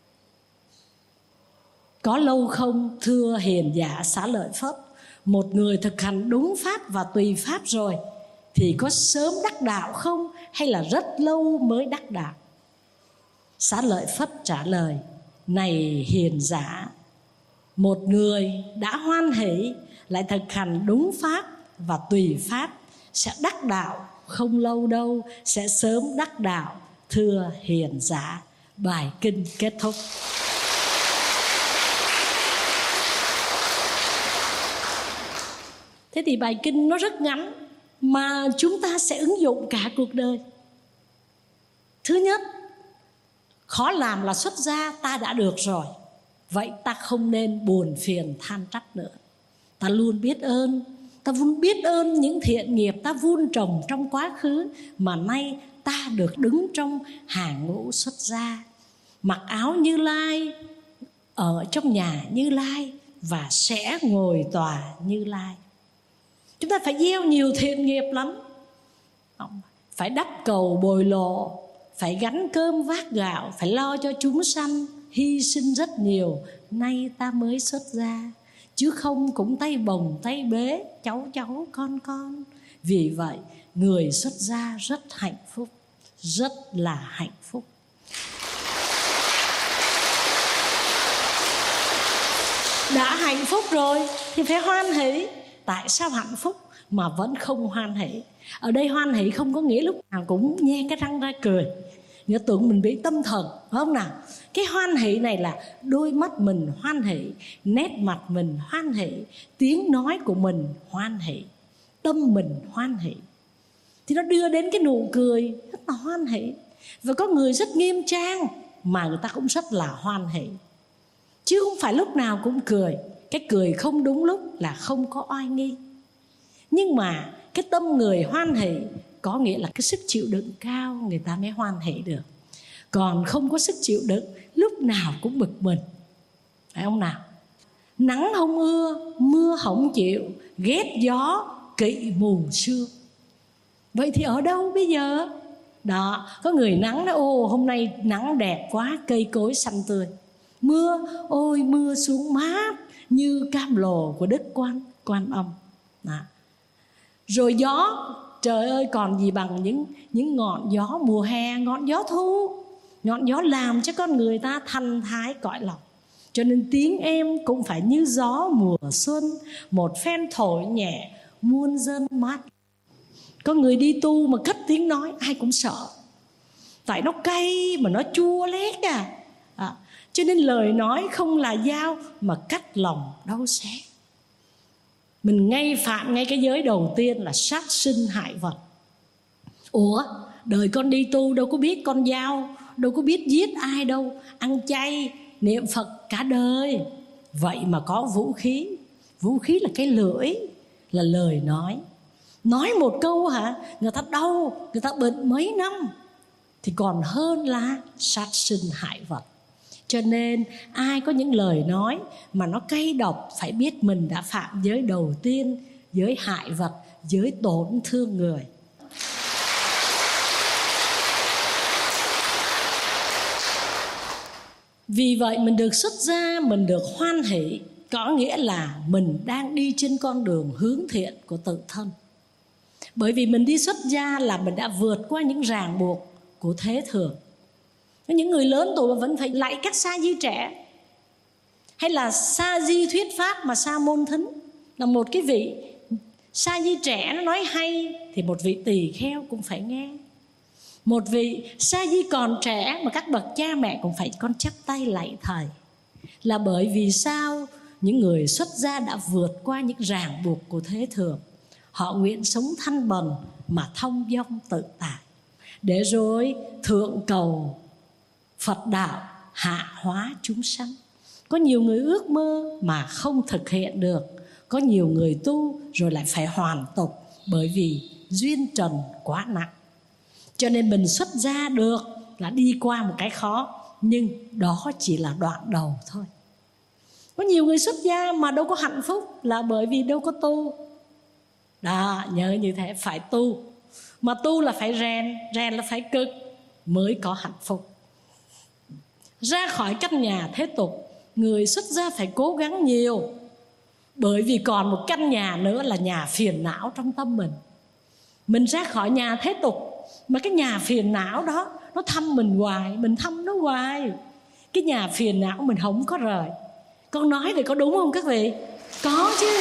Có lâu không thưa hiền giả Xá Lợi Phất, một người thực hành đúng pháp và tùy pháp rồi thì có sớm đắc đạo không, hay là rất lâu mới đắc đạo? Xá Lợi Phất trả lời: này hiền giả, một người đã hoan hỷ lại thực hành đúng pháp và tùy pháp sẽ đắc đạo không lâu đâu, sẽ sớm đắc đạo, thưa hiền giả. Bài kinh kết thúc. Thế thì bài kinh nó rất ngắn mà chúng ta sẽ ứng dụng cả cuộc đời. Thứ nhất, khó làm là xuất gia ta đã được rồi, vậy ta không nên buồn phiền than trách nữa. Ta luôn biết ơn, ta vun biết ơn những thiện nghiệp ta vun trồng trong quá khứ, mà nay ta được đứng trong hàng ngũ xuất gia, mặc áo Như Lai, ở trong nhà Như Lai và sẽ ngồi tòa Như Lai. Chúng ta phải gieo nhiều thiện nghiệp lắm, phải đắp cầu bồi lộ, phải gánh cơm vác gạo, phải lo cho chúng sanh, hy sinh rất nhiều, nay ta mới xuất gia. Chứ không cũng tay bồng tay bế, cháu cháu con con. Vì vậy người xuất gia rất hạnh phúc, rất là hạnh phúc. Đã hạnh phúc rồi thì phải hoan hỷ. Tại sao hạnh phúc mà vẫn không hoan hỷ? Ở đây hoan hỷ không có nghĩa lúc nào cũng nhe cái răng ra cười, nghĩa tưởng mình bị tâm thần, phải không nào? Cái hoan hỷ này là đôi mắt mình hoan hỷ, nét mặt mình hoan hỷ, tiếng nói của mình hoan hỷ, tâm mình hoan hỷ, thì nó đưa đến cái nụ cười rất là hoan hỷ. Và có người rất nghiêm trang mà người ta cũng rất là hoan hỷ, chứ không phải lúc nào cũng cười. Cái cười không đúng lúc là không có oai nghi. Nhưng mà cái tâm người hoan hỷ có nghĩa là cái sức chịu đựng cao, người ta mới hoan hỷ được. Còn không có sức chịu đựng, lúc nào cũng bực mình, phải không nào? Nắng không ưa, mưa không chịu, ghét gió, kỵ mù sương. Vậy thì ở đâu bây giờ? Đó, có người nắng nói: ô hôm nay nắng đẹp quá, cây cối xanh tươi. Mưa, ôi mưa xuống mát như cam lồ của Đức Quan Âm. Đó. Rồi gió, trời ơi còn gì bằng những ngọn gió mùa hè, ngọn gió thu. Ngọn gió làm cho con người ta thanh thái cõi lòng. Cho nên tiếng em cũng phải như gió mùa xuân, một phen thổi nhẹ muôn dân mát. Có người đi tu mà cất tiếng nói ai cũng sợ, tại nó cay mà nó chua lét cho nên lời nói không là dao mà cắt lòng đau xé. Mình phạm ngay cái giới đầu tiên là sát sinh hại vật. Ủa, đời con đi tu đâu có biết con dao, đâu có biết giết ai đâu, ăn chay niệm Phật cả đời. Vậy mà có vũ khí. Vũ khí là cái lưỡi, là lời nói. Nói một câu người ta đau, người ta bệnh mấy năm, thì còn hơn là sát sinh hại vật. Cho nên ai có những lời nói mà nó cay độc, phải biết mình đã phạm giới đầu tiên, giới hại vật, giới tổn thương người. Vì vậy mình được xuất gia, mình được hoan hỷ, có nghĩa là mình đang đi trên con đường hướng thiện của tự thân. Bởi vì mình đi xuất gia là mình đã vượt qua những ràng buộc của thế thường. Những người lớn tuổi mà vẫn phải lạy các sa di trẻ, hay là sa di thuyết pháp mà sa môn thính, là một cái vị sa di trẻ nó nói hay thì một vị tỳ kheo cũng phải nghe. Một vị sa di còn trẻ mà các bậc cha mẹ cũng phải con chắp tay lạy thầy. là bởi vì sao? Những người xuất gia đã vượt qua những ràng buộc của thế thường. Họ nguyện sống thanh bần mà thông dong tự tại, để rồi thượng cầu Phật đạo, hạ hóa chúng sanh. Có nhiều người ước mơ mà không thực hiện được. Có nhiều người tu rồi lại phải hoàn tục, bởi vì duyên trần quá nặng. Cho nên mình xuất gia được là đi qua một cái khó, nhưng đó chỉ là đoạn đầu thôi. Có nhiều người xuất gia mà đâu có hạnh phúc là bởi vì đâu có tu. Đó, nhớ như thế, phải tu. Mà tu là phải rèn là phải cực mới có hạnh phúc. Ra khỏi căn nhà thế tục, người xuất gia phải cố gắng nhiều, bởi vì còn một căn nhà nữa là nhà phiền não trong tâm mình. Mình ra khỏi nhà thế tục, mà cái nhà phiền não đó nó thăm mình hoài, mình thăm nó hoài. Cái nhà phiền não mình không có rời. Con nói thì có đúng không các vị? Có chứ.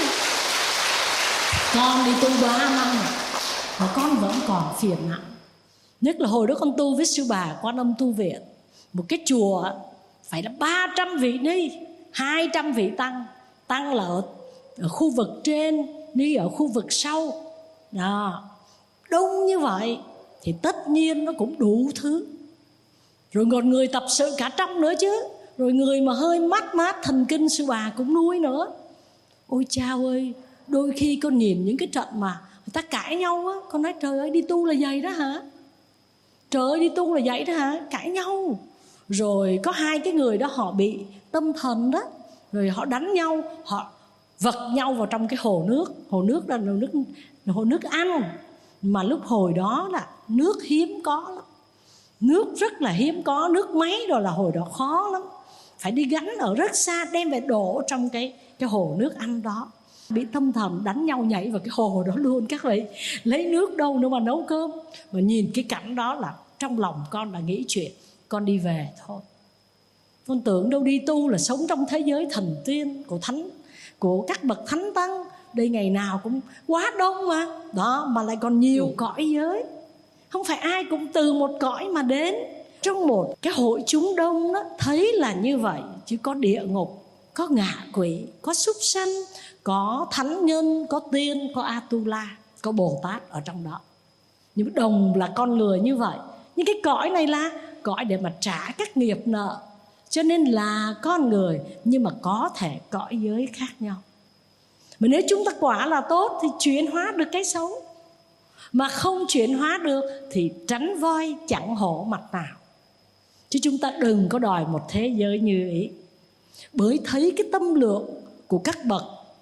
Con đi tu 3 năm mà con vẫn còn phiền não. Nhất là hồi đó con tu với sư bà Quan Âm Tu Viện, một cái chùa phải là 300 vị ni, 200 vị tăng. Tăng là ở khu vực trên, ni ở khu vực sau. Đó, đông như vậy thì tất nhiên nó cũng đủ thứ. Rồi còn người tập sự cả trăm nữa chứ. Rồi người mà hơi mát thần kinh sư bà cũng nuôi nữa. Ôi chao ơi, đôi khi con nhìn những cái trận mà người ta cãi nhau á, con nói trời ơi, đi tu là vậy đó hả? Trời ơi, đi tu là vậy đó hả? Cãi nhau. Rồi có 2 cái người đó họ bị tâm thần đó, rồi họ đánh nhau, họ vật nhau vào trong cái hồ nước. Hồ nước là hồ nước ăn, mà lúc hồi đó là nước hiếm có lắm. Nước rất là hiếm có, nước máy rồi là hồi đó khó lắm. Phải đi gánh ở rất xa, đem về đổ trong cái hồ nước ăn đó. Bị tâm thần đánh nhau nhảy vào cái hồ đó luôn các vị. Lấy nước đâu nữa mà nấu cơm. Mà nhìn cái cảnh đó là trong lòng con đã nghĩ chuyện con đi về thôi. Con tưởng đâu đi tu là sống trong thế giới thần tiên của thánh, của các bậc thánh tăng. Đây ngày nào cũng quá đông mà. Đó, mà lại còn nhiều cõi giới. Không phải ai cũng từ một cõi mà đến. Trong một cái hội chúng đông đó, thấy là như vậy. Chứ có địa ngục, có ngạ quỷ, có súc sanh, có thánh nhân, có tiên, có Atula, có Bồ Tát ở trong đó. Nhưng đồng là con người như vậy. Nhưng cái cõi này là cõi để mà trả các nghiệp nợ. Cho nên là con người, nhưng mà có thể cõi giới khác nhau. Mà nếu chúng ta quả là tốt thì chuyển hóa được cái xấu. Mà không chuyển hóa được thì tránh voi chẳng hổ mặt nào. Chứ chúng ta đừng có đòi một thế giới như ý. Bởi thấy cái tâm lượng của các bậc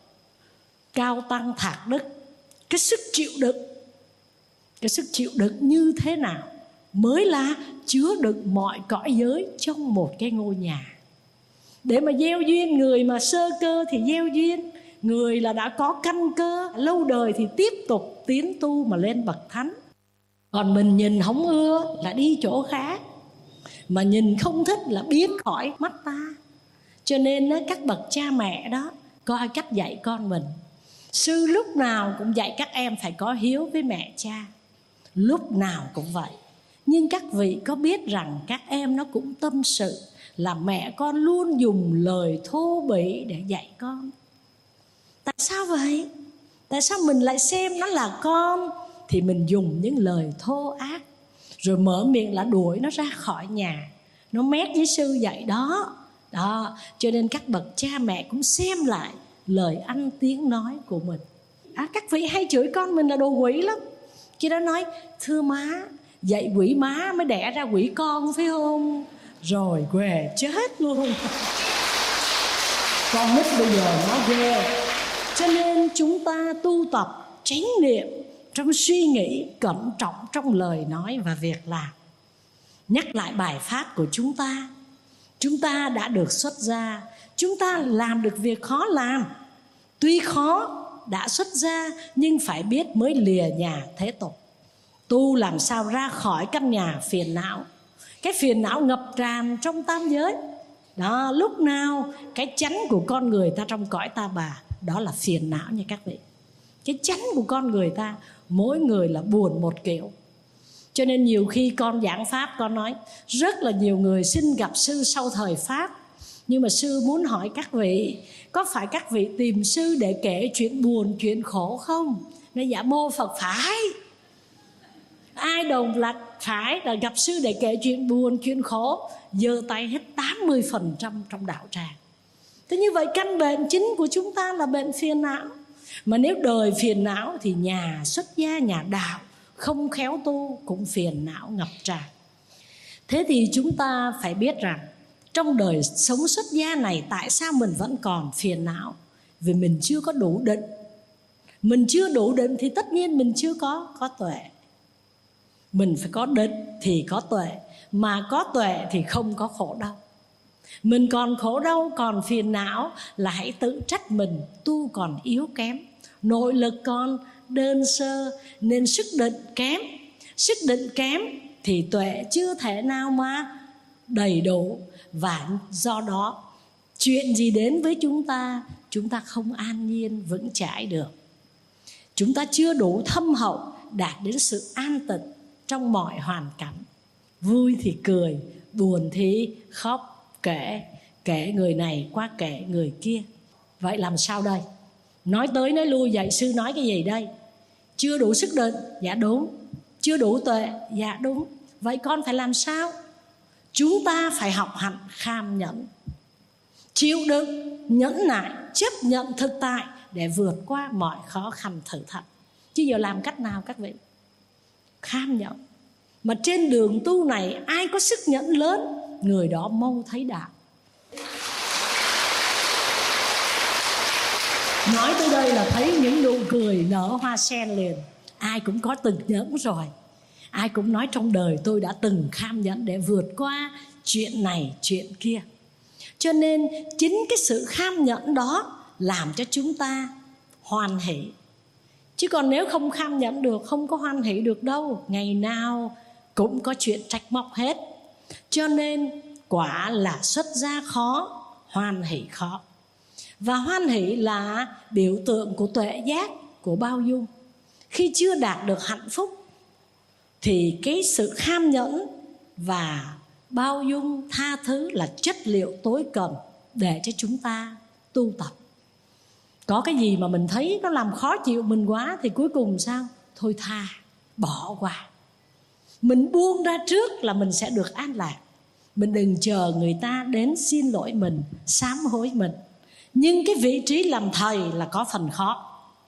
cao tăng thạc đức, cái sức chịu đựng như thế nào mới là chứa đựng mọi cõi giới trong một cái ngôi nhà. Để mà gieo duyên, người mà sơ cơ thì gieo duyên, người là đã có căn cơ lâu đời thì tiếp tục tiến tu mà lên bậc thánh. Còn mình nhìn không ưa là đi chỗ khác, mà nhìn không thích là biến khỏi mắt ta. Cho nên các bậc cha mẹ đó coi cách dạy con mình. Sư lúc nào cũng dạy các em phải có hiếu với mẹ cha, lúc nào cũng vậy. Nhưng các vị có biết rằng các em nó cũng tâm sự là mẹ con luôn dùng lời thô bỉ để dạy con. Tại sao vậy? Tại sao mình lại xem nó là con thì mình dùng những lời thô ác, rồi mở miệng là đuổi nó ra khỏi nhà. Nó mét với sư dạy đó. Đó, cho nên các bậc cha mẹ cũng xem lại lời ăn tiếng nói của mình. Các vị hay chửi con mình là đồ quỷ lắm. Khi đó nói thưa má, dạy quỷ má mới đẻ ra quỷ con phải không? Rồi quề chết luôn. Con nít bây giờ nó ghê. Cho nên chúng ta tu tập chánh niệm trong suy nghĩ, cẩn trọng trong lời nói và việc làm. Nhắc lại bài pháp của chúng ta. Chúng ta đã được xuất gia, chúng ta làm được việc khó làm. Tuy khó đã xuất gia, nhưng phải biết mới lìa nhà thế tục. Tu làm sao ra khỏi căn nhà phiền não. Cái phiền não ngập tràn trong tam giới. Đó, lúc nào cái chánh của con người ta trong cõi ta bà, đó là phiền não nha các vị. Cái chánh của con người ta, mỗi người là buồn một kiểu. Cho nên nhiều khi con giảng pháp, con nói rất là nhiều người xin gặp sư sau thời Pháp, Nhưng mà sư muốn hỏi các vị, có phải các vị tìm sư để kể chuyện buồn, chuyện khổ không? Nói dạ mô Phật phải. Ai đồng lạch phải là gặp sư để kể chuyện buồn, chuyện khổ, giơ tay hết 80% trong đạo tràng. Thế như vậy căn bệnh chính của chúng ta là bệnh phiền não. Mà nếu đời phiền não thì nhà xuất gia, nhà đạo không khéo tu cũng phiền não ngập tràn. Thế thì chúng ta phải biết rằng trong đời sống xuất gia này, tại sao mình vẫn còn phiền não? Vì mình chưa có đủ định. Mình chưa đủ định thì tất nhiên mình chưa có tuệ. Mình phải có định thì có tuệ. Mà có tuệ thì không có khổ đau. Mình còn khổ đau, còn phiền não là hãy tự trách mình tu còn yếu kém, nội lực còn đơn sơ, nên sức định kém. Sức định kém thì tuệ chưa thể nào mà đầy đủ. Và do đó chuyện gì đến với chúng ta không an nhiên vững chãi được. Chúng ta chưa đủ thâm hậu đạt đến sự an tịnh trong mọi hoàn cảnh. Vui thì cười, buồn thì khóc, kể người này qua kể người kia. Vậy làm sao đây? Nói tới nói lui vậy sư nói cái gì đây? Chưa đủ sức định, dạ đúng. Chưa đủ tuệ, dạ đúng. Vậy con phải làm sao? Chúng ta phải học hạnh kham nhẫn, chịu đựng, nhẫn nại, chấp nhận thực tại để vượt qua mọi khó khăn thử thách. Chứ giờ làm cách nào các vị? Kham nhẫn. Mà trên đường tu này ai có sức nhẫn lớn, người đó mau thấy đạo. Nói tới đây là thấy những nụ cười nở hoa sen liền. Ai cũng có từng nhẫn rồi. Ai cũng nói trong đời tôi đã từng kham nhẫn để vượt qua chuyện này chuyện kia. Cho nên chính cái sự kham nhẫn đó làm cho chúng ta hoan hỷ. Chứ còn nếu không kham nhẫn được, không có hoan hỷ được đâu. Ngày nào cũng có chuyện trách móc hết. Cho nên quả là xuất gia khó, hoan hỷ khó. Và hoan hỷ là biểu tượng của tuệ giác, của bao dung. Khi chưa đạt được hạnh phúc thì cái sự kham nhẫn và bao dung tha thứ là chất liệu tối cần để cho chúng ta tu tập. Có cái gì mà mình thấy nó làm khó chịu mình quá thì cuối cùng sao? Thôi tha, bỏ qua. Mình buông ra trước là mình sẽ được an lạc. Mình đừng chờ người ta đến xin lỗi mình, sám hối mình. Nhưng cái vị trí làm thầy là có phần khó.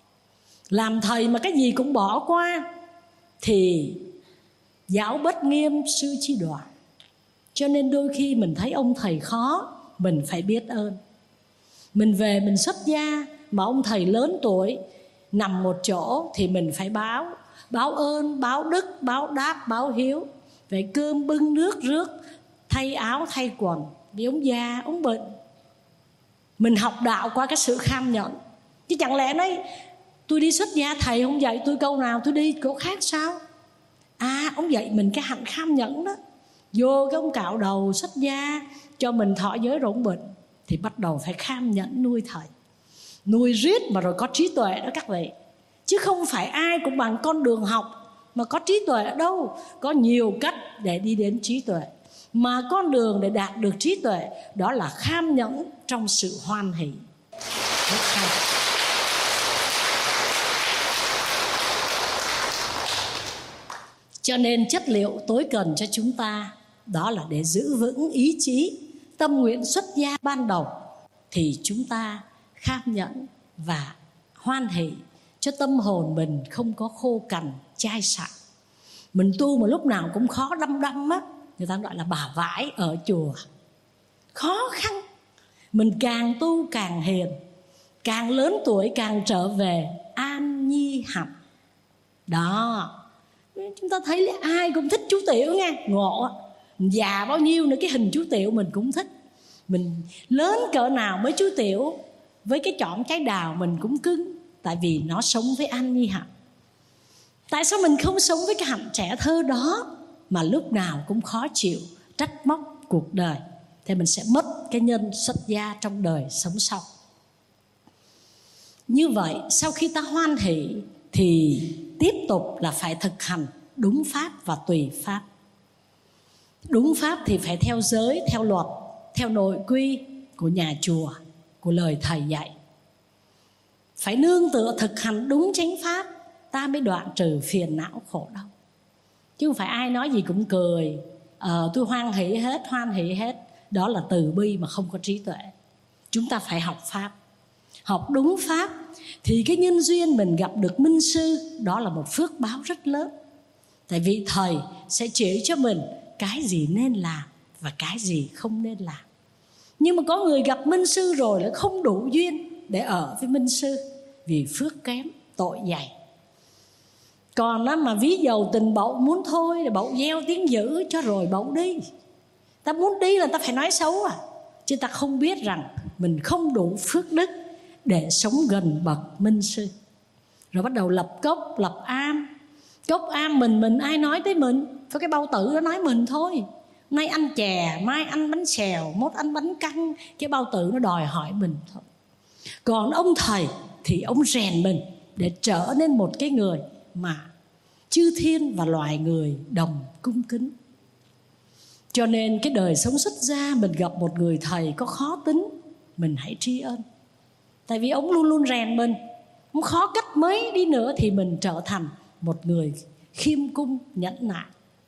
Làm thầy mà cái gì cũng bỏ qua thì giáo bất nghiêm sư chi đoạt. Cho nên đôi khi mình thấy ông thầy khó, mình phải biết ơn. Mình về mình xuất gia mà ông thầy lớn tuổi nằm một chỗ thì mình phải báo ơn, báo đức, báo đáp, báo hiếu. Về cơm bưng nước rước, thay áo thay quần. Vì ông già, ông bệnh. Mình học đạo qua cái sự kham nhẫn. Chứ chẳng lẽ nói tôi đi xuất gia thầy không dạy tôi câu nào tôi đi câu khác sao? Ông dạy mình cái hạnh kham nhẫn đó. Vô cái ông cạo đầu xuất gia cho mình thọ giới rồi ông bệnh thì bắt đầu phải kham nhẫn nuôi thầy. Nuôi riết mà rồi có trí tuệ đó các vị. Chứ không phải ai cũng bằng con đường học mà có trí tuệ đâu. Có nhiều cách để đi đến trí tuệ. Mà con đường để đạt được trí tuệ đó là kham nhẫn trong sự hoan hỷ. Rất hay. Cho nên chất liệu tối cần cho chúng ta đó là để giữ vững ý chí, tâm nguyện xuất gia ban đầu thì chúng ta kham nhẫn và hoan hỷ cho tâm hồn mình không có khô cằn, chai sạn. Mình tu mà lúc nào cũng khó đăm đăm á, người ta gọi là bà vãi ở chùa. Khó khăn. Mình càng tu càng hiền, càng lớn tuổi càng trở về an nhi hạnh. Đó. Chúng ta thấy ai cũng thích chú Tiểu nha. Ngộ. Già bao nhiêu nữa cái hình chú Tiểu mình cũng thích. Mình lớn cỡ nào với chú Tiểu, với cái chỏm trái đào mình cũng cưng. Tại vì nó sống với an nhi hạnh. Tại sao mình không sống với cái hạnh trẻ thơ đó mà lúc nào cũng khó chịu, trách móc cuộc đời? Thì mình sẽ mất cái nhân xuất gia trong đời sống sau. Như vậy sau khi ta hoan hỷ thì tiếp tục là phải thực hành đúng pháp và tùy pháp. Đúng pháp thì phải theo giới, theo luật, theo nội quy, của nhà chùa, của lời Thầy dạy. Phải nương tựa thực hành đúng chánh pháp, ta mới đoạn trừ phiền não khổ đau. Chứ không phải ai nói gì cũng cười, tôi hoan hỷ hết. Đó là từ bi mà không có trí tuệ. Chúng ta phải học pháp, học đúng pháp, thì cái nhân duyên mình gặp được minh sư, đó là một phước báo rất lớn. Tại vì Thầy sẽ chỉ cho mình cái gì nên làm và cái gì không nên làm. Nhưng mà có người gặp minh sư rồi lại không đủ duyên để ở với minh sư, vì phước kém, tội dày. Còn đó mà ví dầu tình bậu muốn thôi thì bậu gieo tiếng dữ cho rồi bậu đi. Ta muốn đi là ta phải nói xấu à, chứ ta không biết rằng mình không đủ phước đức để sống gần bậc minh sư. Rồi bắt đầu lập cốc, lập am. Cốc am mình ai nói tới mình? Có cái bao tử đó nói mình thôi. Nay ăn chè, mai ăn bánh xèo, mốt ăn bánh căn. Cái bao tử nó đòi hỏi mình thôi. Còn ông Thầy thì ông rèn mình để trở nên một cái người mà chư thiên và loài người đồng cung kính. Cho nên cái đời sống xuất gia, mình gặp một người Thầy có khó tính, mình hãy tri ân. Tại vì ông luôn luôn rèn mình. Ông khó cách mấy đi nữa thì mình trở thành một người khiêm cung nhẫn nại.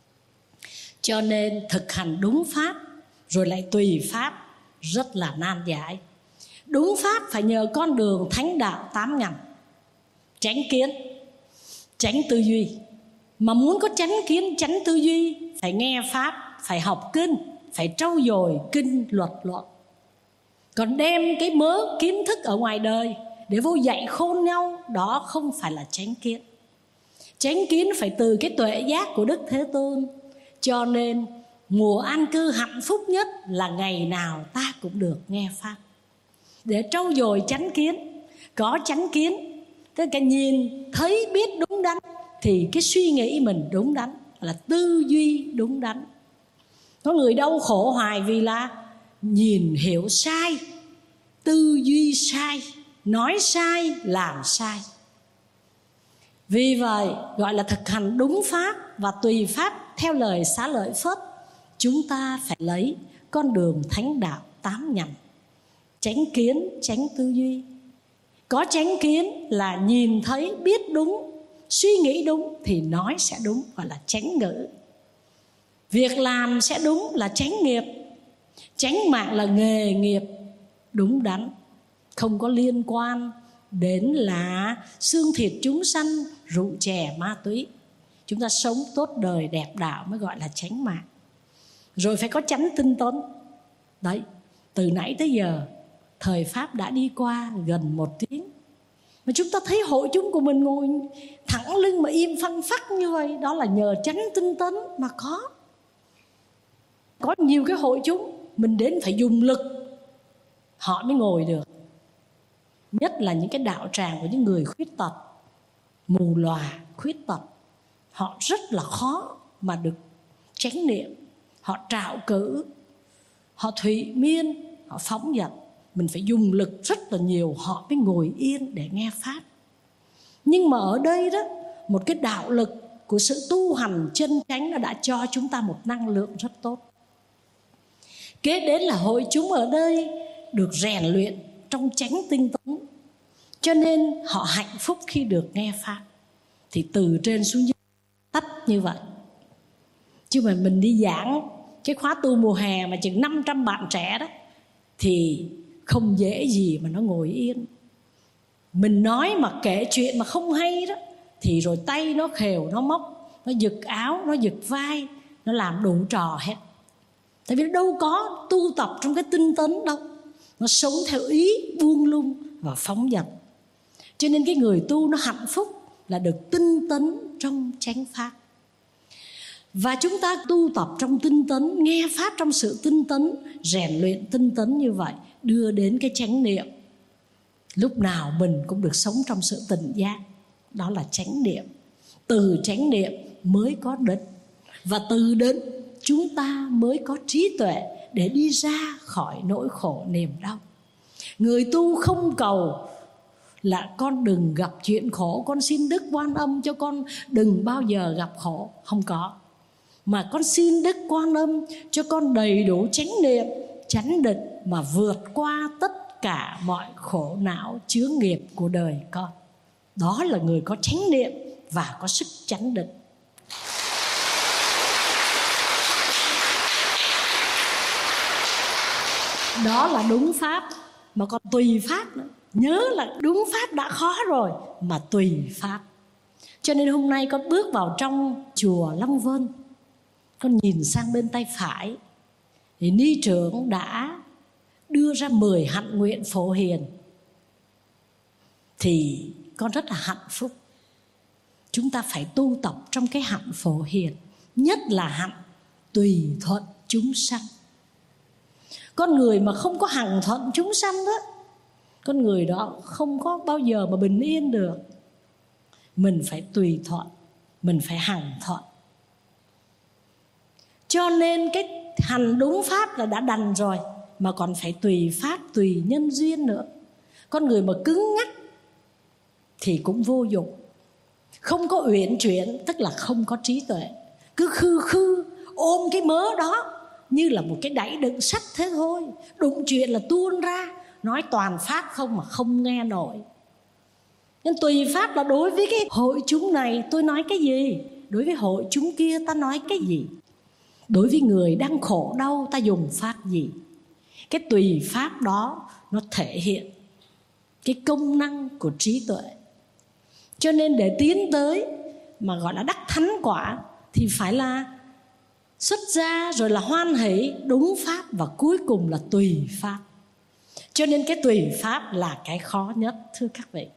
Cho nên thực hành đúng pháp rồi lại tùy pháp rất là nan giải. Đúng pháp phải nhờ con đường thánh đạo 8 ngành: chánh kiến, chánh tư duy. Mà muốn có chánh kiến, chánh tư duy, phải nghe pháp, phải học kinh, phải trau dồi kinh luật luận. Còn đem cái mớ kiến thức ở ngoài đời để vô dạy khôn nhau, đó không phải là chánh kiến. Chánh kiến phải từ cái tuệ giác của Đức Thế Tôn. Cho nên mùa an cư hạnh phúc nhất là ngày nào ta cũng được nghe pháp, để trau dồi chánh kiến. Có chánh kiến, tức là nhìn thấy biết đúng đắn, thì cái suy nghĩ mình đúng đắn, là tư duy đúng đắn. Có người đau khổ hoài vì là nhìn hiểu sai, tư duy sai, nói sai, làm sai. Vì vậy gọi là thực hành đúng pháp và tùy pháp theo lời Xá Lợi Phất. Chúng ta phải lấy con đường thánh đạo 8 ngành: chánh kiến, chánh tư duy. Có chánh kiến là nhìn thấy biết đúng, suy nghĩ đúng thì nói sẽ đúng, gọi là chánh ngữ. Việc làm sẽ đúng là chánh nghiệp. Chánh mạng là nghề nghiệp đúng đắn, không có liên quan đến là xương thịt chúng sanh, rượu chè ma túy. Chúng ta sống tốt đời đẹp đạo mới gọi là chánh mạng. Rồi phải có chánh tinh tấn. Đấy, từ nãy tới giờ thời Pháp đã đi qua gần 1 tiếng, mà chúng ta thấy hội chúng của mình ngồi thẳng lưng mà im phăng phắc như vậy, đó là nhờ chánh tinh tấn mà có. Có nhiều cái hội chúng mình đến phải dùng lực họ mới ngồi được. Nhất là những cái đạo tràng của những người khuyết tật, mù lòa, khuyết tật, họ rất là khó mà được chánh niệm. Họ trạo cử, họ thụy miên, họ phóng dật. Mình phải dùng lực rất là nhiều họ mới ngồi yên để nghe pháp. Nhưng mà ở đây đó, một cái đạo lực của sự tu hành chân chánh nó đã cho chúng ta một năng lượng rất tốt. Kế đến là hội chúng ở đây được rèn luyện trong chánh tinh tấn, cho nên họ hạnh phúc khi được nghe pháp. Thì từ trên xuống dưới tách như vậy. Chứ mà mình đi giảng cái khóa tu mùa hè mà chừng 500 bạn trẻ đó, thì không dễ gì mà nó ngồi yên. Mình nói mà kể chuyện mà không hay đó, thì rồi tay nó khều, nó móc, nó giật áo, nó giật vai, nó làm đủ trò hết. Tại vì nó đâu có tu tập trong cái tinh tấn đâu. Nó sống theo ý buông lung và phóng dật. Cho nên cái người tu nó hạnh phúc là được tinh tấn trong chánh pháp. Và chúng ta tu tập trong tinh tấn, nghe pháp trong sự tinh tấn, rèn luyện tinh tấn như vậy, đưa đến cái chánh niệm. Lúc nào mình cũng được sống trong sự tỉnh giác. Đó là chánh niệm. Từ chánh niệm mới có định. Và từ định chúng ta mới có trí tuệ để đi ra khỏi nỗi khổ niềm đau. Người tu không cầu là con đừng gặp chuyện khổ, con xin Đức Quan Âm cho con đừng bao giờ gặp khổ. Không có. Mà con xin Đức Quan Âm cho con đầy đủ chánh niệm, chánh định mà vượt qua tất cả mọi khổ não chướng nghiệp của đời con. Đó là người có chánh niệm và có sức chánh định. Đó là đúng pháp, mà còn tùy pháp nữa. Nhớ là đúng pháp đã khó rồi, mà tùy pháp. Cho nên hôm nay con bước vào trong chùa Long Vân, con nhìn sang bên tay phải thì ni trưởng đã đưa ra 10 hạnh nguyện phổ hiền. Thì con rất là hạnh phúc. Chúng ta phải tu tập trong cái hạnh phổ hiền, nhất là hạnh tùy thuận chúng sanh. Con người mà không có hằng thuận chúng sanh đó, con người đó không có bao giờ mà bình yên được. Mình phải tùy thuận, mình phải hằng thuận. Cho nên cái hành đúng pháp là đã đành rồi, mà còn phải tùy pháp, tùy nhân duyên nữa. Con người mà cứng ngắc thì cũng vô dụng. Không có uyển chuyển, tức là không có trí tuệ. Cứ khư khư ôm cái mớ đó như là một cái đẩy đựng sắt thế thôi. Đụng chuyện là tuôn ra, nói toàn pháp không mà không nghe nổi. Nên tùy pháp là đối với cái hội chúng này tôi nói cái gì, đối với hội chúng kia ta nói cái gì, đối với người đang khổ đau ta dùng pháp gì. Cái tùy pháp đó nó thể hiện cái công năng của trí tuệ. Cho nên để tiến tới mà gọi là đắc thánh quả thì phải là xuất gia, rồi là hoan hỷ, đúng pháp, và cuối cùng là tùy pháp. Cho nên cái tùy pháp là cái khó nhất, thưa các vị.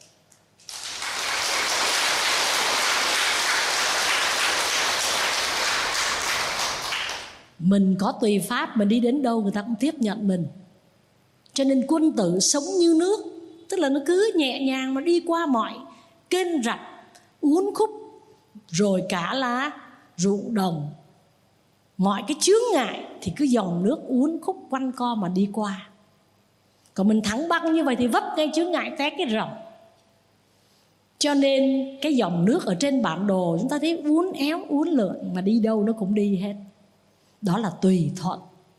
Mình có tùy pháp, mình đi đến đâu người ta cũng tiếp nhận mình. Cho nên quân tử sống như nước, tức là nó cứ nhẹ nhàng mà đi qua mọi kênh rạch, uốn khúc, rồi cả là ruộng đồng, mọi cái chướng ngại thì cứ dòng nước uốn khúc quanh co mà đi qua. Còn mình thẳng băng như vậy thì vấp ngay chướng ngại té cái rồng. Cho nên cái dòng nước ở trên bản đồ chúng ta thấy uốn éo uốn lượn, mà đi đâu nó cũng đi hết. Đó là tùy thuận.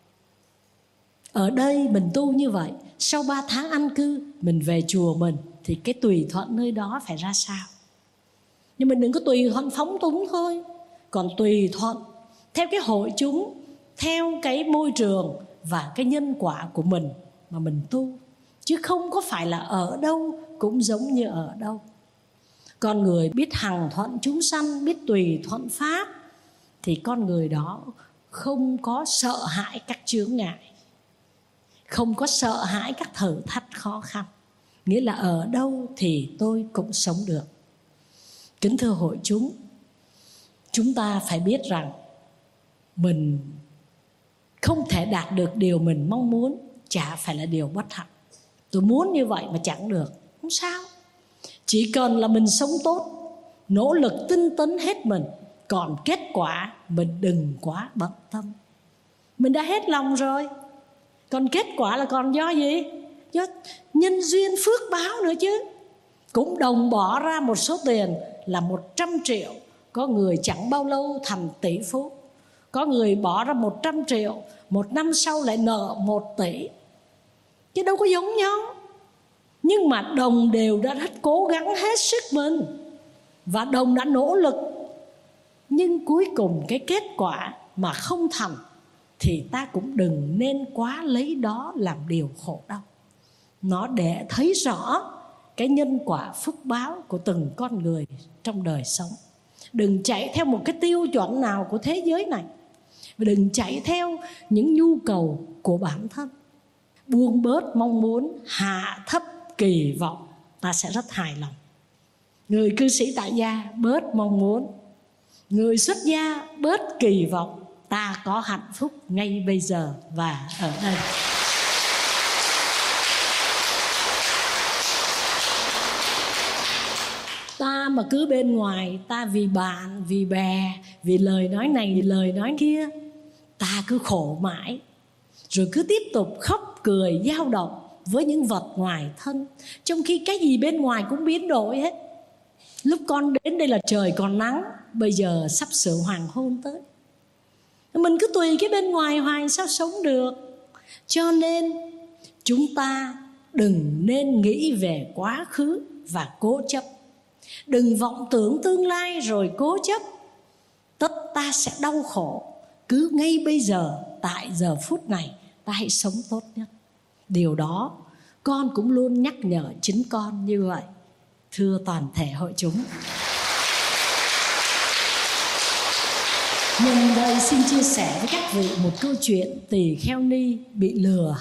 Ở đây mình tu như vậy, sau 3 tháng an cư mình về chùa mình, thì cái tùy thuận nơi đó phải ra sao? Nhưng mình đừng có tùy thuận phóng túng thôi. Còn tùy thuận theo cái hội chúng, theo cái môi trường và cái nhân quả của mình mà mình tu. Chứ không có phải là ở đâu cũng giống như ở đâu. Con người biết hằng thuận chúng sanh, biết tùy thuận pháp, thì con người đó không có sợ hãi các chướng ngại, không có sợ hãi các thử thách khó khăn. Nghĩa là ở đâu thì tôi cũng sống được. Kính thưa hội chúng ta phải biết rằng mình không thể đạt được điều mình mong muốn, chả phải là điều bất hạnh. Tôi muốn như vậy mà chẳng được, không sao. Chỉ cần là mình sống tốt, nỗ lực tinh tấn hết mình, còn kết quả mình đừng quá bận tâm. Mình đã hết lòng rồi, còn kết quả là còn do gì? Do nhân duyên phước báo nữa chứ. Cũng đồng bỏ ra một số tiền là 100 triệu, có người chẳng bao lâu thành tỷ phú. Có người bỏ ra 100 triệu, 1 năm sau lại nợ 1 tỷ. Chứ đâu có giống nhau. Nhưng mà đồng đều đã rất cố gắng hết sức mình, và đồng đã nỗ lực. Nhưng cuối cùng cái kết quả mà không thành, thì ta cũng đừng nên quá lấy đó làm điều khổ đau. Nó để thấy rõ cái nhân quả phúc báo của từng con người trong đời sống. Đừng chạy theo một cái tiêu chuẩn nào của thế giới này, đừng chạy theo những nhu cầu của bản thân. Buông bớt mong muốn, hạ thấp kỳ vọng, ta sẽ rất hài lòng. Người cư sĩ tại gia bớt mong muốn, người xuất gia bớt kỳ vọng, ta có hạnh phúc ngay bây giờ và ở đây. Ta mà cứ bên ngoài, ta vì bạn, vì bè, vì lời nói này, vì lời nói kia, ta cứ khổ mãi, rồi cứ tiếp tục khóc cười dao động với những vật ngoài thân, trong khi cái gì bên ngoài cũng biến đổi hết. Lúc con đến đây là trời còn nắng, bây giờ sắp sửa hoàng hôn tới. Mình cứ tùy cái bên ngoài hoài sao sống được. Cho nên chúng ta đừng nên nghĩ về quá khứ và cố chấp. Đừng vọng tưởng tương lai rồi cố chấp. Tất ta sẽ đau khổ. Cứ ngay bây giờ, tại giờ phút này, ta hãy sống tốt nhất. Điều đó con cũng luôn nhắc nhở chính con như vậy. Thưa toàn thể hội chúng, nhân đây xin chia sẻ với các vị một câu chuyện tỳ kheo ni bị lừa.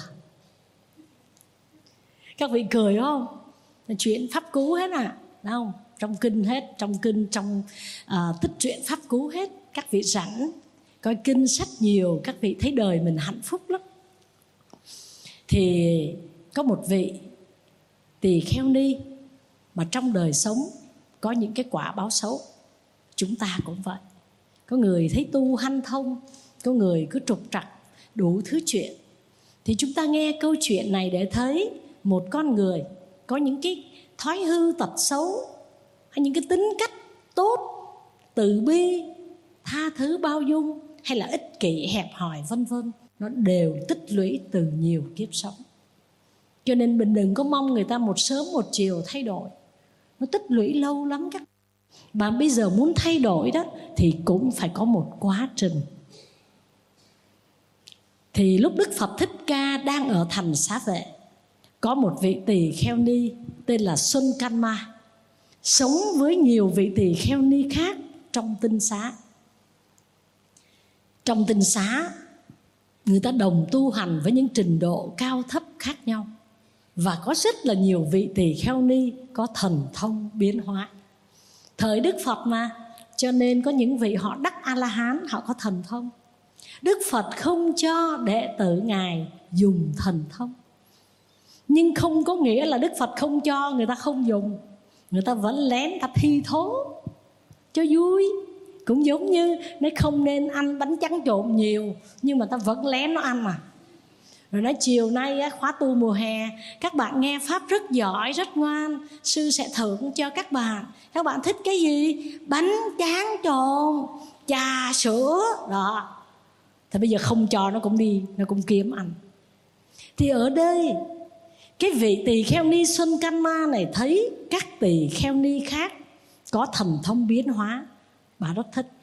Các vị cười không? Chuyện pháp cú hết à, đúng không? Trong kinh hết, trong tích truyện pháp cú hết. Các vị rảnh coi kinh sách nhiều, các vị thấy đời mình hạnh phúc lắm. Thì có một vị tỳ kheo ni mà trong đời sống có những cái quả báo xấu. Chúng ta cũng vậy. Có người thấy tu hanh thông, có người cứ trục trặc, đủ thứ chuyện. Thì chúng ta nghe câu chuyện này để thấy một con người có những cái thói hư tật xấu, hay những cái tính cách tốt, từ bi, tha thứ bao dung, hay là ích kỷ, hẹp hòi vân vân, nó đều tích lũy từ nhiều kiếp sống. Cho nên mình đừng có mong người ta một sớm một chiều thay đổi. Nó tích lũy lâu lắm các. Mà bây giờ muốn thay đổi đó thì cũng phải có một quá trình. Thì lúc Đức Phật Thích Ca đang ở thành Xá Vệ, có một vị tỳ kheo ni tên là Xuân Can Ma, sống với nhiều vị tỳ kheo ni khác trong tinh xá. Trong tinh xá, người ta đồng tu hành với những trình độ cao thấp khác nhau. Và có rất là nhiều vị tỳ kheo ni có thần thông biến hóa. Thời Đức Phật mà, cho nên có những vị họ đắc A-la-hán, họ có thần thông. Đức Phật không cho đệ tử Ngài dùng thần thông. Nhưng không có nghĩa là Đức Phật không cho người ta không dùng. Người ta vẫn lén ta thi thố cho vui. Cũng giống như nó không nên ăn bánh tráng trộn nhiều, nhưng mà ta vẫn lén nó ăn mà. Rồi nói chiều nay khóa tu mùa hè, các bạn nghe Pháp rất giỏi, rất ngoan, sư sẽ thưởng cho các bạn. Các bạn thích cái gì? Bánh tráng trộn, trà sữa đó. Thì bây giờ không cho nó cũng đi, nó cũng kiếm ăn. Thì ở đây cái vị tỳ kheo ni Xuân Can Ma này thấy các tỳ kheo ni khác có thần thông biến hóa, bà rất thích.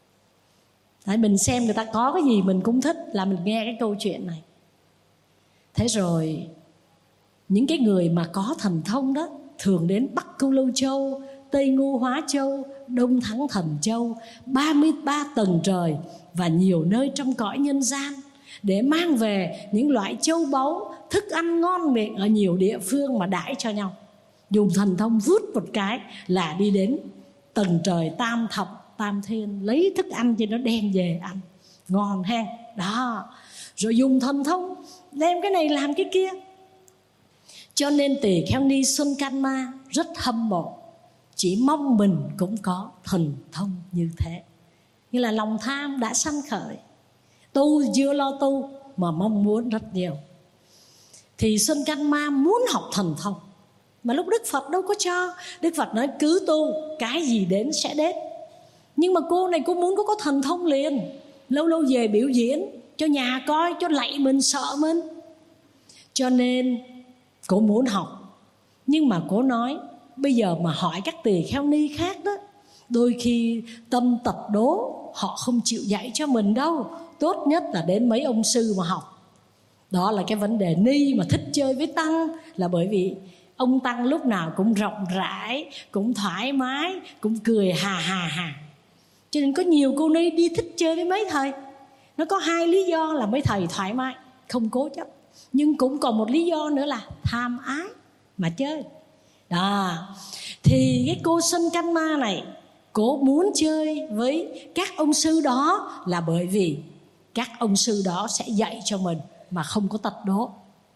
Tại mình xem người ta có cái gì mình cũng thích, là mình nghe cái câu chuyện này. Thế rồi những cái người mà có thần thông đó thường đến Bắc Câu Lâu Châu, Tây Ngô Hóa Châu, Đông Thắng Thần Châu, 33 tầng trời và nhiều nơi trong cõi nhân gian, để mang về những loại châu báu, thức ăn ngon miệng ở nhiều địa phương mà đãi cho nhau. Dùng thần thông vút một cái là đi đến tầng trời tam thập tam thiên, lấy thức ăn cho nó đem về ăn ngon ha. Đó, rồi dùng thần thông đem cái này làm cái kia. Cho nên tỳ kheo ni Xuân Can Ma rất hâm mộ, chỉ mong mình cũng có thần thông như thế. Như là lòng tham đã sanh khởi, tu chưa lo tu mà mong muốn rất nhiều. Thì Xuân Can Ma muốn học thần thông, mà lúc Đức Phật đâu có cho. Đức Phật nói cứ tu, cái gì đến sẽ đến. Nhưng mà cô này cô muốn có thần thông liền, lâu lâu về biểu diễn cho nhà coi, cho lạy mình, sợ mình. Cho nên cô muốn học. Nhưng mà cô nói bây giờ mà hỏi các tỳ kheo ni khác đó, đôi khi tâm tật đố, họ không chịu dạy cho mình đâu. Tốt nhất là đến mấy ông sư mà học. Đó là cái vấn đề ni mà thích chơi với tăng, là bởi vì ông tăng lúc nào cũng rộng rãi, cũng thoải mái, cũng cười hà hà hà. Cho nên có nhiều cô ni đi thích chơi với mấy thầy. Nó có hai lý do là mấy thầy thoải mái, không cố chấp. Nhưng cũng còn một lý do nữa là tham ái mà chơi. Đó. Thì cái cô Xuân Can Ma này, cô muốn chơi với các ông sư đó là bởi vì các ông sư đó sẽ dạy cho mình mà không có tật đố.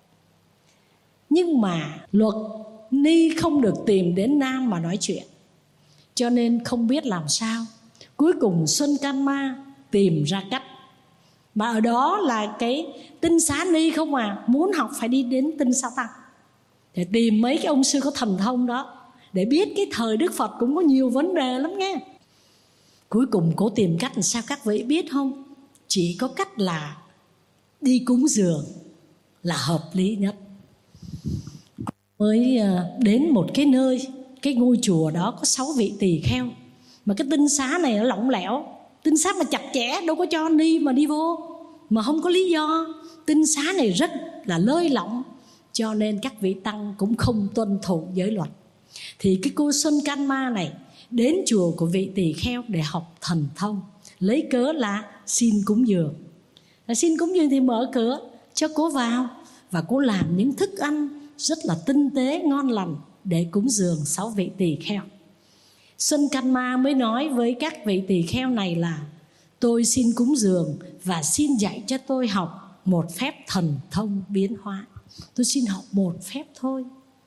Nhưng mà luật ni không được tìm đến nam mà nói chuyện, cho nên không biết làm sao. Cuối cùng Xuân Can Ma tìm ra cách. Mà ở đó là cái tinh xá ni không à, muốn học phải đi đến tinh xá tăng để tìm mấy cái ông sư có thần thông đó, để biết cái thời Đức Phật cũng có nhiều vấn đề lắm nghe. Cuối cùng cố tìm cách làm sao các vị biết không? Chỉ có cách là đi cúng dường là hợp lý nhất. mới đến một cái nơi, cái ngôi chùa đó có 6 vị tỳ kheo. Mà cái tinh xá này nó lỏng lẻo, tinh xá mà chặt chẽ đâu có cho đi mà đi vô, mà không có lý do. Tinh xá này rất là lơi lỏng, cho nên các vị tăng cũng không tuân thủ giới luật. Thì cái cô Xuân Can Ma này đến chùa của vị tỳ kheo để học thần thông, lấy cớ là xin cúng dường. Xin cúng dường thì mở cửa cho cô vào, và cô làm những thức ăn rất là tinh tế ngon lành để cúng dường 6 vị tỳ kheo. Xuân Can Ma mới nói với các vị tỳ kheo này là: tôi xin cúng dường và xin dạy cho tôi học một phép thần thông biến hóa. Tôi xin học một phép thôi.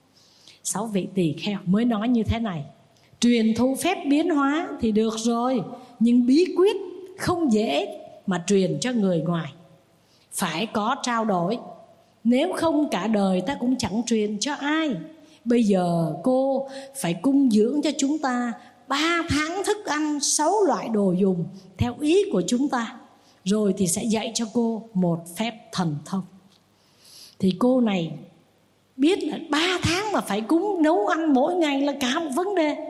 6 vị tỳ kheo mới nói như thế này: truyền thụ phép biến hóa thì được rồi, nhưng bí quyết không dễ mà truyền cho người ngoài. Phải có trao đổi, nếu không cả đời ta cũng chẳng truyền cho ai. Bây giờ cô phải cung dưỡng cho chúng ta 3 tháng thức ăn, 6 loại đồ dùng theo ý của chúng ta, rồi thì sẽ dạy cho cô một phép thần thông. Thì cô này biết là 3 tháng mà phải cúng nấu ăn mỗi ngày là cả một vấn đề,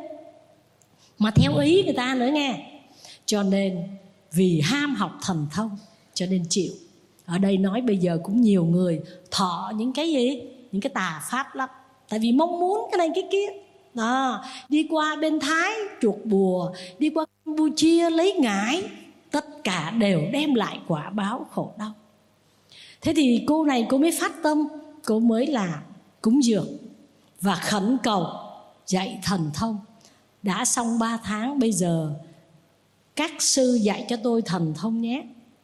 mà theo ý người ta nữa nghe. Cho nên vì ham học thần thông cho nên chịu. Ở đây nói bây giờ cũng nhiều người thọ những cái gì, những cái tà pháp lắm, tại vì mong muốn cái này cái kia. Đi qua bên Thái chuột bùa, đi qua Campuchia lấy ngải, tất cả đều đem lại quả báo khổ đau. Thế thì cô này cô mới phát tâm, cô mới là cúng dường và khẩn cầu dạy thần thông. Đã xong 3 tháng, bây giờ các sư dạy cho tôi thần thông nhé.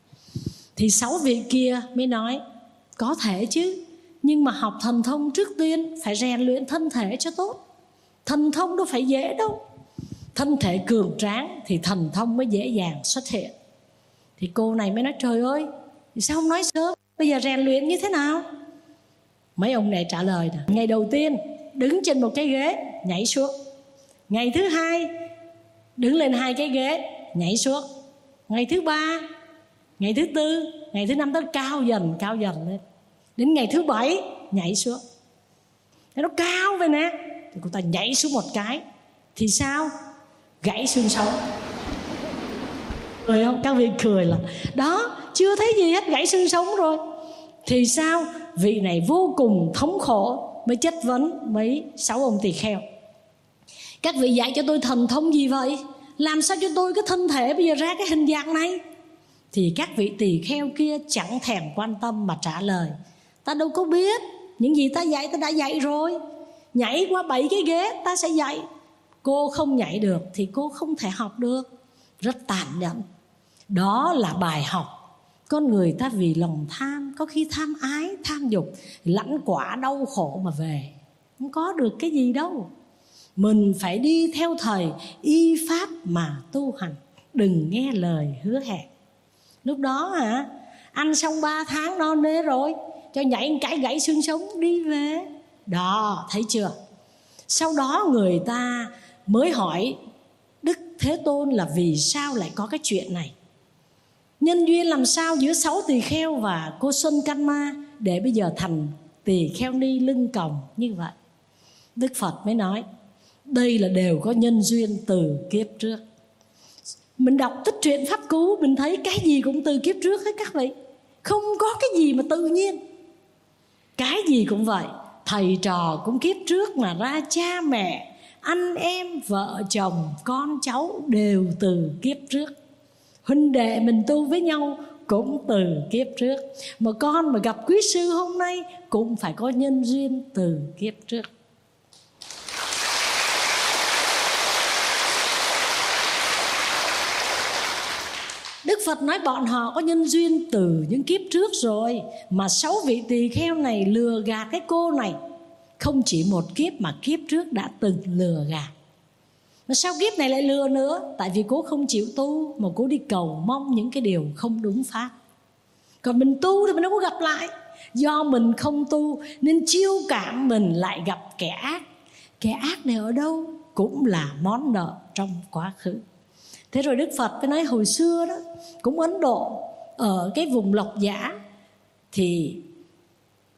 Thì 6 vị kia mới nói: có thể chứ, nhưng mà học thần thông trước tiên phải rèn luyện thân thể cho tốt. Thần thông đâu phải dễ đâu. Thân thể cường tráng thì thần thông mới dễ dàng xuất hiện. Thì cô này mới nói: trời ơi, thì sao không nói sớm, bây giờ rèn luyện như thế nào? Mấy ông này trả lời nè: ngày đầu tiên đứng trên một cái ghế nhảy xuống, ngày thứ 2 đứng lên 2 cái ghế nhảy xuống, ngày thứ 3, ngày thứ 4, ngày thứ 5 tới cao dần lên, đến ngày thứ 7 nhảy xuống. Thế nó cao vậy nè, thì cô ta nhảy xuống một cái thì sao? Gãy xương sống. Cười không? Các vị cười là đó, chưa thấy gì hết, gãy xương sống rồi. Thì sao? Vị này vô cùng thống khổ mới chất vấn mấy 6 ông tỳ kheo: các vị dạy cho tôi thần thông gì vậy? Làm sao cho tôi cái thân thể bây giờ ra cái hình dạng này? Thì các vị tỳ kheo kia chẳng thèm quan tâm mà trả lời: ta đâu có biết, những gì ta dạy ta đã dạy rồi. Nhảy qua 7 cái ghế ta sẽ dạy. Cô không nhảy được thì cô không thể học được. Rất tàn nhẫn. Đó là bài học. Con người ta vì lòng tham, có khi tham ái, tham dục, lãnh quả đau khổ mà về, không có được cái gì đâu. Mình phải đi theo thầy, y pháp mà tu hành, đừng nghe lời hứa hẹn. Lúc đó ăn xong 3 tháng no nê rồi, cho nhảy một cái gãy xương sống đi về. Đó, thấy chưa? Sau đó người ta mới hỏi Đức Thế Tôn là vì sao lại có cái chuyện này, nhân duyên làm sao giữa 6 tỳ kheo và cô Xuân Can Ma để bây giờ thành tỳ kheo ni lưng còng như vậy. Đức Phật mới nói đây là đều có nhân duyên từ kiếp trước. Mình đọc tích truyện Pháp Cú, mình thấy cái gì cũng từ kiếp trước hết các vị. Không có cái gì mà tự nhiên. Cái gì cũng vậy. Thầy trò cũng kiếp trước mà ra, cha mẹ, anh em, vợ chồng, con cháu đều từ kiếp trước. Huynh đệ mình tu với nhau cũng từ kiếp trước. Mà con mà gặp quý sư hôm nay cũng phải có nhân duyên từ kiếp trước. Đức Phật nói bọn họ có nhân duyên từ những kiếp trước rồi. Mà 6 vị tỳ kheo này lừa gạt cái cô này không chỉ một kiếp mà kiếp trước đã từng lừa gạt. Mà sao kiếp này lại lừa nữa? Tại vì cô không chịu tu mà cô đi cầu mong những cái điều không đúng pháp. Còn mình tu thì mình đâu có gặp lại. Do mình không tu nên chiêu cảm mình lại gặp kẻ ác. Kẻ ác này ở đâu? Cũng là món nợ trong quá khứ. Thế rồi Đức Phật mới nói hồi xưa đó, cũng Ấn Độ, ở cái vùng Lộc Giả, thì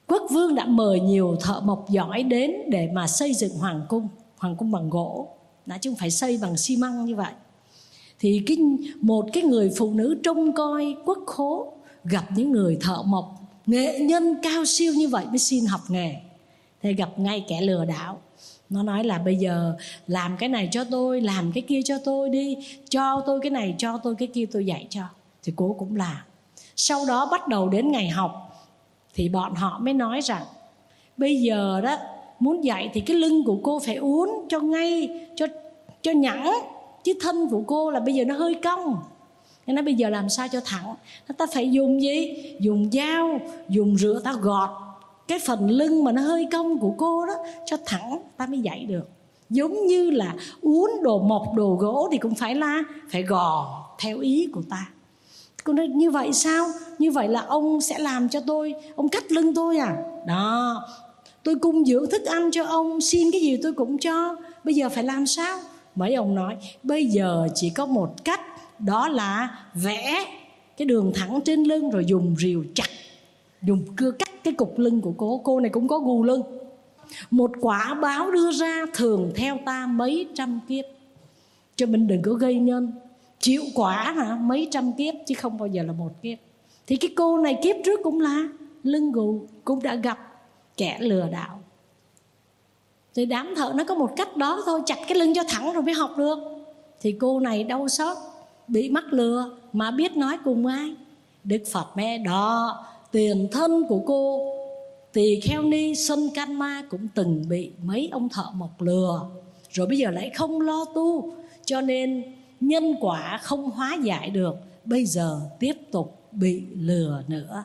Quốc vương đã mời nhiều thợ mộc giỏi đến để mà xây dựng hoàng cung bằng gỗ, chứ không phải xây bằng xi măng như vậy. Thì một cái người phụ nữ trông coi quốc khố gặp những người thợ mộc nghệ nhân cao siêu như vậy mới xin học nghề. Thế gặp ngay kẻ lừa đảo. Nó nói là bây giờ làm cái này cho tôi, làm cái kia cho tôi đi, cho tôi cái này, cho tôi cái kia, tôi dạy cho. Thì cô cũng làm. Sau đó bắt đầu đến ngày học thì bọn họ mới nói rằng bây giờ đó muốn dạy thì cái lưng của cô phải uốn cho ngay, cho nhẵn, chứ thân của cô là bây giờ nó hơi cong. Nên nói bây giờ làm sao cho thẳng. Ta phải dùng gì? Dùng dao, dùng rửa ta gọt cái phần lưng mà nó hơi cong của cô đó cho thẳng, ta mới dạy được. Giống như là uốn đồ mộc, đồ gỗ thì cũng phải gò theo ý của ta. Cô nói như vậy sao? Như vậy là ông sẽ làm cho tôi, ông cắt lưng tôi à? Đó, tôi cung dưỡng thức ăn cho ông, xin cái gì tôi cũng cho. Bây giờ phải làm sao? Mấy ông nói bây giờ chỉ có một cách, đó là vẽ cái đường thẳng trên lưng rồi dùng rìu chặt, dùng cưa cắt cái cục lưng của cô. Cô này cũng có gù lưng. Một quả báo đưa ra thường theo ta mấy trăm kiếp, cho mình đừng có gây nhân. Chịu quả mấy trăm kiếp chứ không bao giờ là một kiếp. Thì cái cô này kiếp trước cũng là lưng gù, cũng đã gặp kẻ lừa đảo. Thì đám thợ nó có một cách đó thôi, chặt cái lưng cho thẳng rồi mới học được. Thì cô này đau xót, bị mắc lừa mà biết nói cùng ai? Đức Phật mẹ đó, tiền thân của cô Tỳ Kheo Ni Xuân Can Ma cũng từng bị mấy ông thợ mộc lừa, rồi bây giờ lại không lo tu, cho nên nhân quả không hóa giải được, bây giờ tiếp tục bị lừa nữa.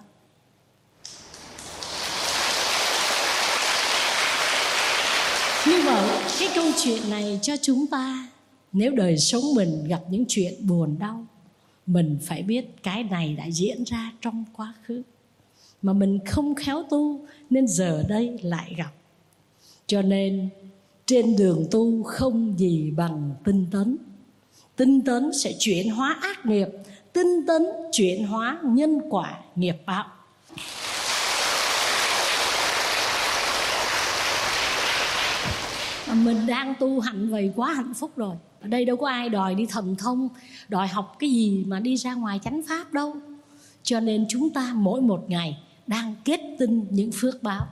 Như vậy cái câu chuyện này cho chúng ta, nếu đời sống mình gặp những chuyện buồn đau, mình phải biết cái này đã diễn ra trong quá khứ, mà mình không khéo tu nên giờ đây lại gặp. Cho nên trên đường tu không gì bằng tinh tấn. Tinh tấn sẽ chuyển hóa ác nghiệp, tinh tấn chuyển hóa nhân quả nghiệp báo. Mình đang tu hạnh vậy quá hạnh phúc rồi. Ở đây đâu có ai đòi đi thần thông, đòi học cái gì mà đi ra ngoài chánh pháp đâu. Cho nên chúng ta mỗi một ngày đang kết tinh những phước báo.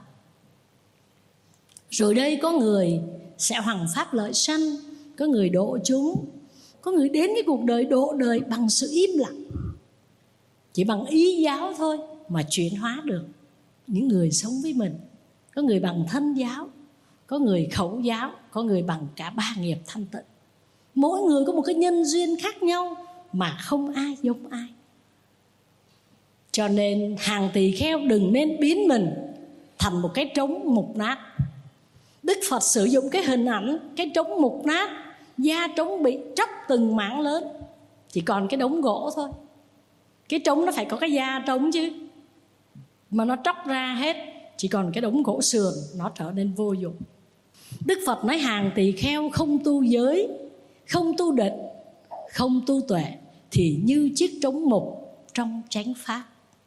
Rồi đây có người sẽ hoằng pháp lợi sanh, có người độ chúng, có người đến cái cuộc đời độ đời bằng sự im lặng, chỉ bằng ý giáo thôi mà chuyển hóa được những người sống với mình. Có người bằng thân giáo, có người khẩu giáo, có người bằng cả ba nghiệp thanh tịnh. Mỗi người có một cái nhân duyên khác nhau mà không ai giống ai. Cho nên hàng tỳ kheo đừng nên biến mình thành một cái trống mục nát. Đức Phật sử dụng cái hình ảnh cái trống mục nát, da trống bị tróc từng mảng lớn, chỉ còn cái đống gỗ thôi. Cái trống nó phải có cái da trống chứ, mà nó tróc ra hết, chỉ còn cái đống gỗ sườn, nó trở nên vô dụng. Đức Phật nói hàng tỳ kheo không tu giới, không tu định, không tu tuệ thì như chiếc trống mục trong chánh pháp.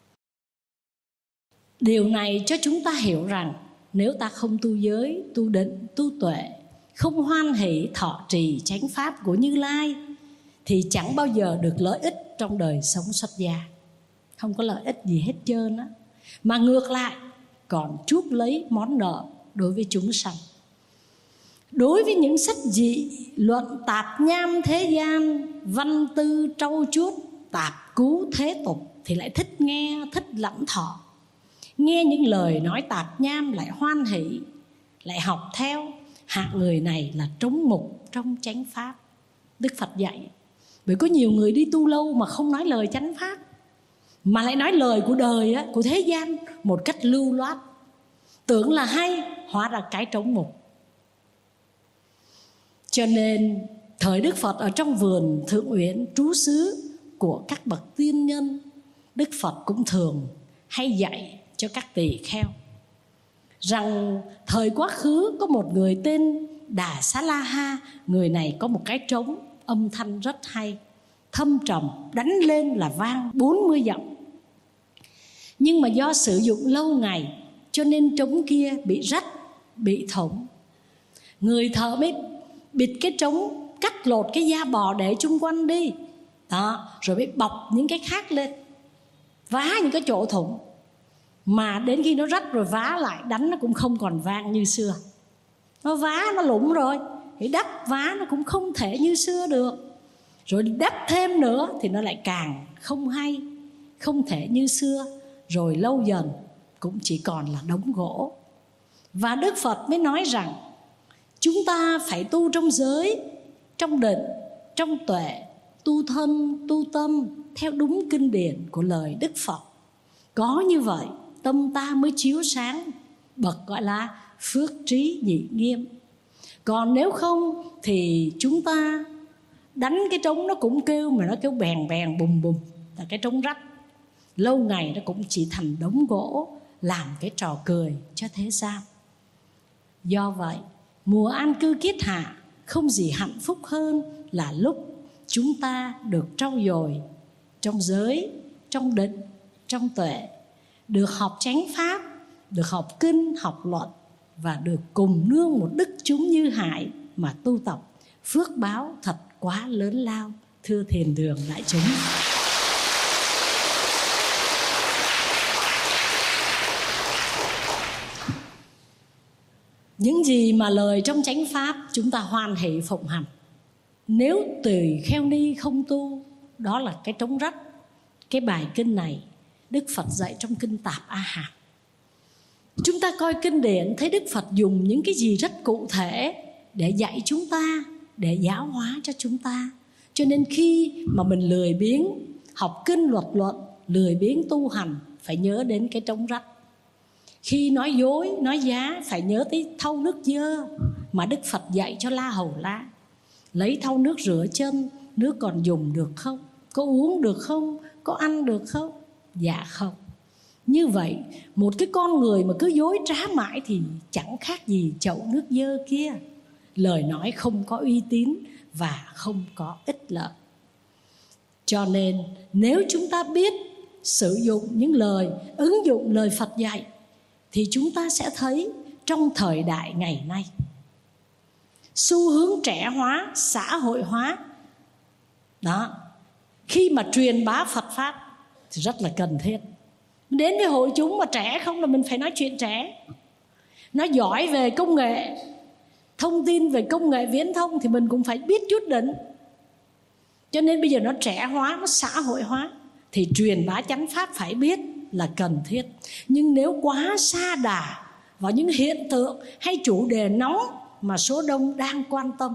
Điều này cho chúng ta hiểu rằng nếu ta không tu giới, tu định, tu tuệ, không hoan hỷ thọ trì chánh pháp của Như Lai thì chẳng bao giờ được lợi ích trong đời sống xuất gia. Không có lợi ích gì hết trơn á, mà ngược lại còn chuốc lấy món nợ đối với chúng sanh. Đối với những sách dị, luận tạp nham thế gian, văn tư trau chuốt, tạp cú thế tục thì lại thích nghe, thích lãnh thọ. Nghe những lời nói tạp nham lại hoan hỷ, lại học theo. Hạng người này là trống mục trong chánh pháp. Đức Phật dạy. Bởi có nhiều người đi tu lâu mà không nói lời chánh pháp, mà lại nói lời của đời, của thế gian một cách lưu loát. Tưởng là hay, hóa ra cái trống mục. Cho nên thời Đức Phật ở trong vườn Thượng Uyển trú xứ của các bậc tiên nhân, Đức Phật cũng thường hay dạy cho các tỳ kheo rằng thời quá khứ có một người tên Đà Xá La Ha. Người này có một cái trống âm thanh rất hay, thâm trầm, đánh lên là vang 40 dặm. Nhưng mà do sử dụng lâu ngày cho nên trống kia bị rách, bị thủng. Người thợ mới bịt cái trống, cắt lột cái da bò để chung quanh đi đó, rồi mới bọc những cái khác lên, vá những cái chỗ thủng. Mà đến khi nó rách rồi vá lại, đánh nó cũng không còn vang như xưa. Nó vá nó lủng rồi thì đắp vá nó cũng không thể như xưa được. Rồi đắp thêm nữa thì nó lại càng không hay, không thể như xưa. Rồi lâu dần cũng chỉ còn là đống gỗ. Và Đức Phật mới nói rằng chúng ta phải tu trong giới, trong định, trong tuệ, tu thân, tu tâm theo đúng kinh điển của lời Đức Phật. Có như vậy tâm ta mới chiếu sáng, bậc gọi là phước trí nhị nghiêm. Còn nếu không thì chúng ta đánh cái trống nó cũng kêu, mà nó kêu bèn bèn bùm bùm, là cái trống rách. Lâu ngày nó cũng chỉ thành đống gỗ, làm cái trò cười cho thế gian. Do vậy mùa an cư kiết hạ không gì hạnh phúc hơn là lúc chúng ta được trau dồi trong giới, trong định, trong tuệ, được học chánh pháp, được học kinh, học luận, và được cùng nương một đức chúng như Hải mà tu tập. Phước báo thật quá lớn lao, thưa thiền đường đại chúng. Những gì mà lời trong chánh pháp chúng ta hoan hỷ phụng hành. Nếu tùy kheo ni không tu, đó là cái trống rách. Cái bài kinh này Đức Phật dạy trong kinh Tạp A Hàm. Chúng ta coi kinh điển thấy Đức Phật dùng những cái gì rất cụ thể để dạy chúng ta, để giáo hóa cho chúng ta. Cho nên khi mà mình lười biếng học kinh luật luận, lười biếng tu hành, phải nhớ đến cái trống rách. Khi nói dối, nói giá, phải nhớ tới thau nước dơ mà Đức Phật dạy cho La Hầu La. Lấy thau nước rửa chân, nước còn dùng được không? Có uống được không? Có ăn được không? Dạ không. Như vậy một cái con người mà cứ dối trá mãi thì chẳng khác gì chậu nước dơ kia. Lời nói không có uy tín và không có ích lợi. Cho nên nếu chúng ta biết sử dụng những lời, ứng dụng lời Phật dạy, thì chúng ta sẽ thấy trong thời đại ngày nay xu hướng trẻ hóa, xã hội hóa đó, khi mà truyền bá Phật pháp thì rất là cần thiết. Đến với hội chúng mà trẻ không là mình phải nói chuyện trẻ. Nó giỏi về công nghệ thông tin, về công nghệ viễn thông thì mình cũng phải biết chút đỉnh. Cho nên bây giờ nó trẻ hóa, nó xã hội hóa thì truyền bá chánh pháp phải biết là cần thiết. Nhưng nếu quá sa đà vào những hiện tượng hay chủ đề nóng mà số đông đang quan tâm,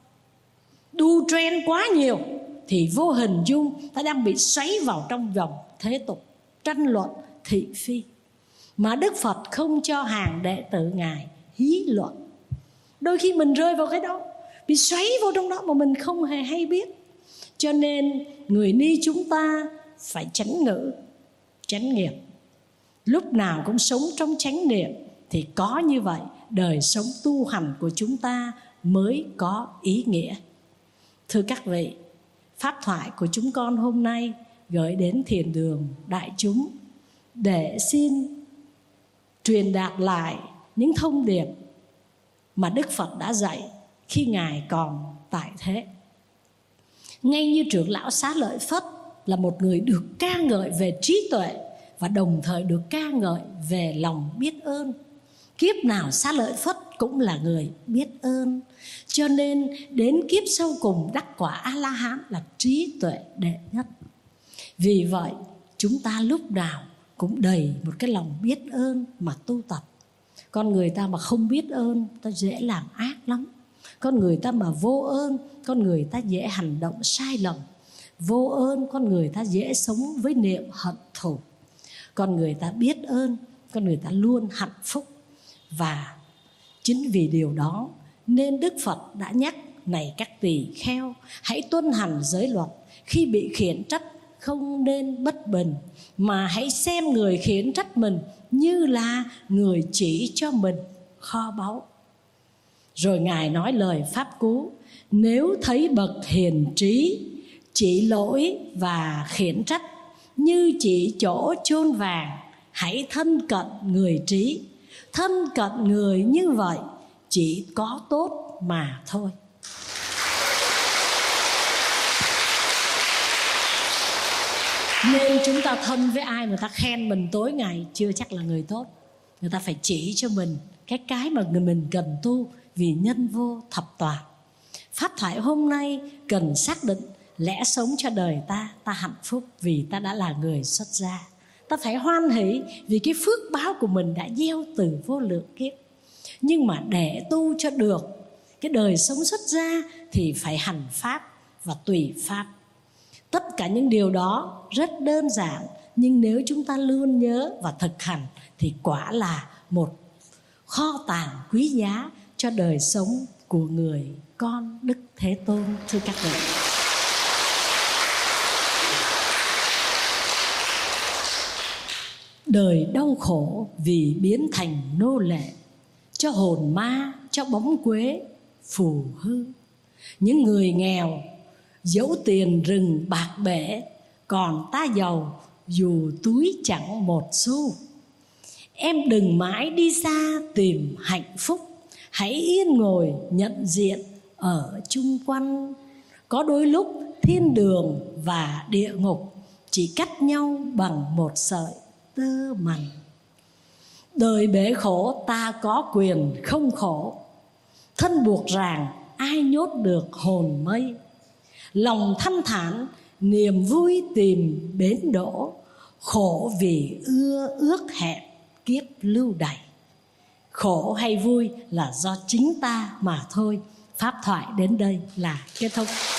đu trend quá nhiều, thì vô hình dung ta đang bị xoáy vào trong vòng thế tục, tranh luận, thị phi. Mà Đức Phật không cho hàng đệ tử Ngài hí luận. Đôi khi mình rơi vào cái đó, bị xoáy vô trong đó mà mình không hề hay biết. Cho nên người ni chúng ta phải chánh ngữ, chánh nghiệp, lúc nào cũng sống trong chánh niệm, thì có như vậy đời sống tu hành của chúng ta mới có ý nghĩa. Thưa các vị, pháp thoại của chúng con hôm nay gửi đến thiền đường đại chúng để xin truyền đạt lại những thông điệp mà Đức Phật đã dạy khi Ngài còn tại thế. Ngay như trưởng lão Xá Lợi Phất là một người được ca ngợi về trí tuệ và đồng thời được ca ngợi về lòng biết ơn. Kiếp nào Xá Lợi Phất cũng là người biết ơn. Cho nên đến kiếp sau cùng đắc quả A-la-hán là trí tuệ đệ nhất. Vì vậy chúng ta lúc nào cũng đầy một cái lòng biết ơn mà tu tập. Con người ta mà không biết ơn, ta dễ làm ác lắm. Con người ta mà vô ơn, con người ta dễ hành động sai lầm. Vô ơn, con người ta dễ sống với niệm hận thù. Con người ta biết ơn, con người ta luôn hạnh phúc. Và chính vì điều đó nên Đức Phật đã nhắc: này các tỳ kheo, hãy tuân hành giới luật. Khi bị khiển trách không nên bất bình, mà hãy xem người khiển trách mình như là người chỉ cho mình kho báu. Rồi Ngài nói lời pháp cú: nếu thấy bậc hiền trí chỉ lỗi và khiển trách như chỉ chỗ chôn vàng, hãy thân cận người trí, thân cận người như vậy chỉ có tốt mà thôi. Nên chúng ta thân với ai mà ta khen mình tối ngày chưa chắc là người tốt. Người ta phải chỉ cho mình cái mà mình cần tu, vì nhân vô thập toàn. Pháp thoại hôm nay cần xác định lẽ sống cho đời ta hạnh phúc vì ta đã là người xuất gia. Ta phải hoan hỷ vì cái phước báo của mình đã gieo từ vô lượng kiếp. Nhưng mà để tu cho được cái đời sống xuất gia thì phải hành pháp và tùy pháp. Tất cả những điều đó rất đơn giản, nhưng nếu chúng ta luôn nhớ và thực hành thì quả là một kho tàng quý giá cho đời sống của người con Đức Thế Tôn. Thưa các vị, đời đau khổ vì biến thành nô lệ cho hồn ma, cho bóng quế phù hư. Những người nghèo dẫu tiền rừng bạc bể, còn ta giàu dù túi chẳng một xu. Em đừng mãi đi xa tìm hạnh phúc, hãy yên ngồi nhận diện ở chung quanh. Có đôi lúc thiên đường và địa ngục chỉ cách nhau bằng một sợi tơ mảnh. Đời bể khổ ta có quyền không khổ, thân buộc ràng ai nhốt được hồn mây. Lòng thanh thản niềm vui tìm bến đỗ, khổ vì ước hẹn kiếp lưu đày. Khổ hay vui là do chính ta mà thôi. Pháp thoại đến đây là kết thúc.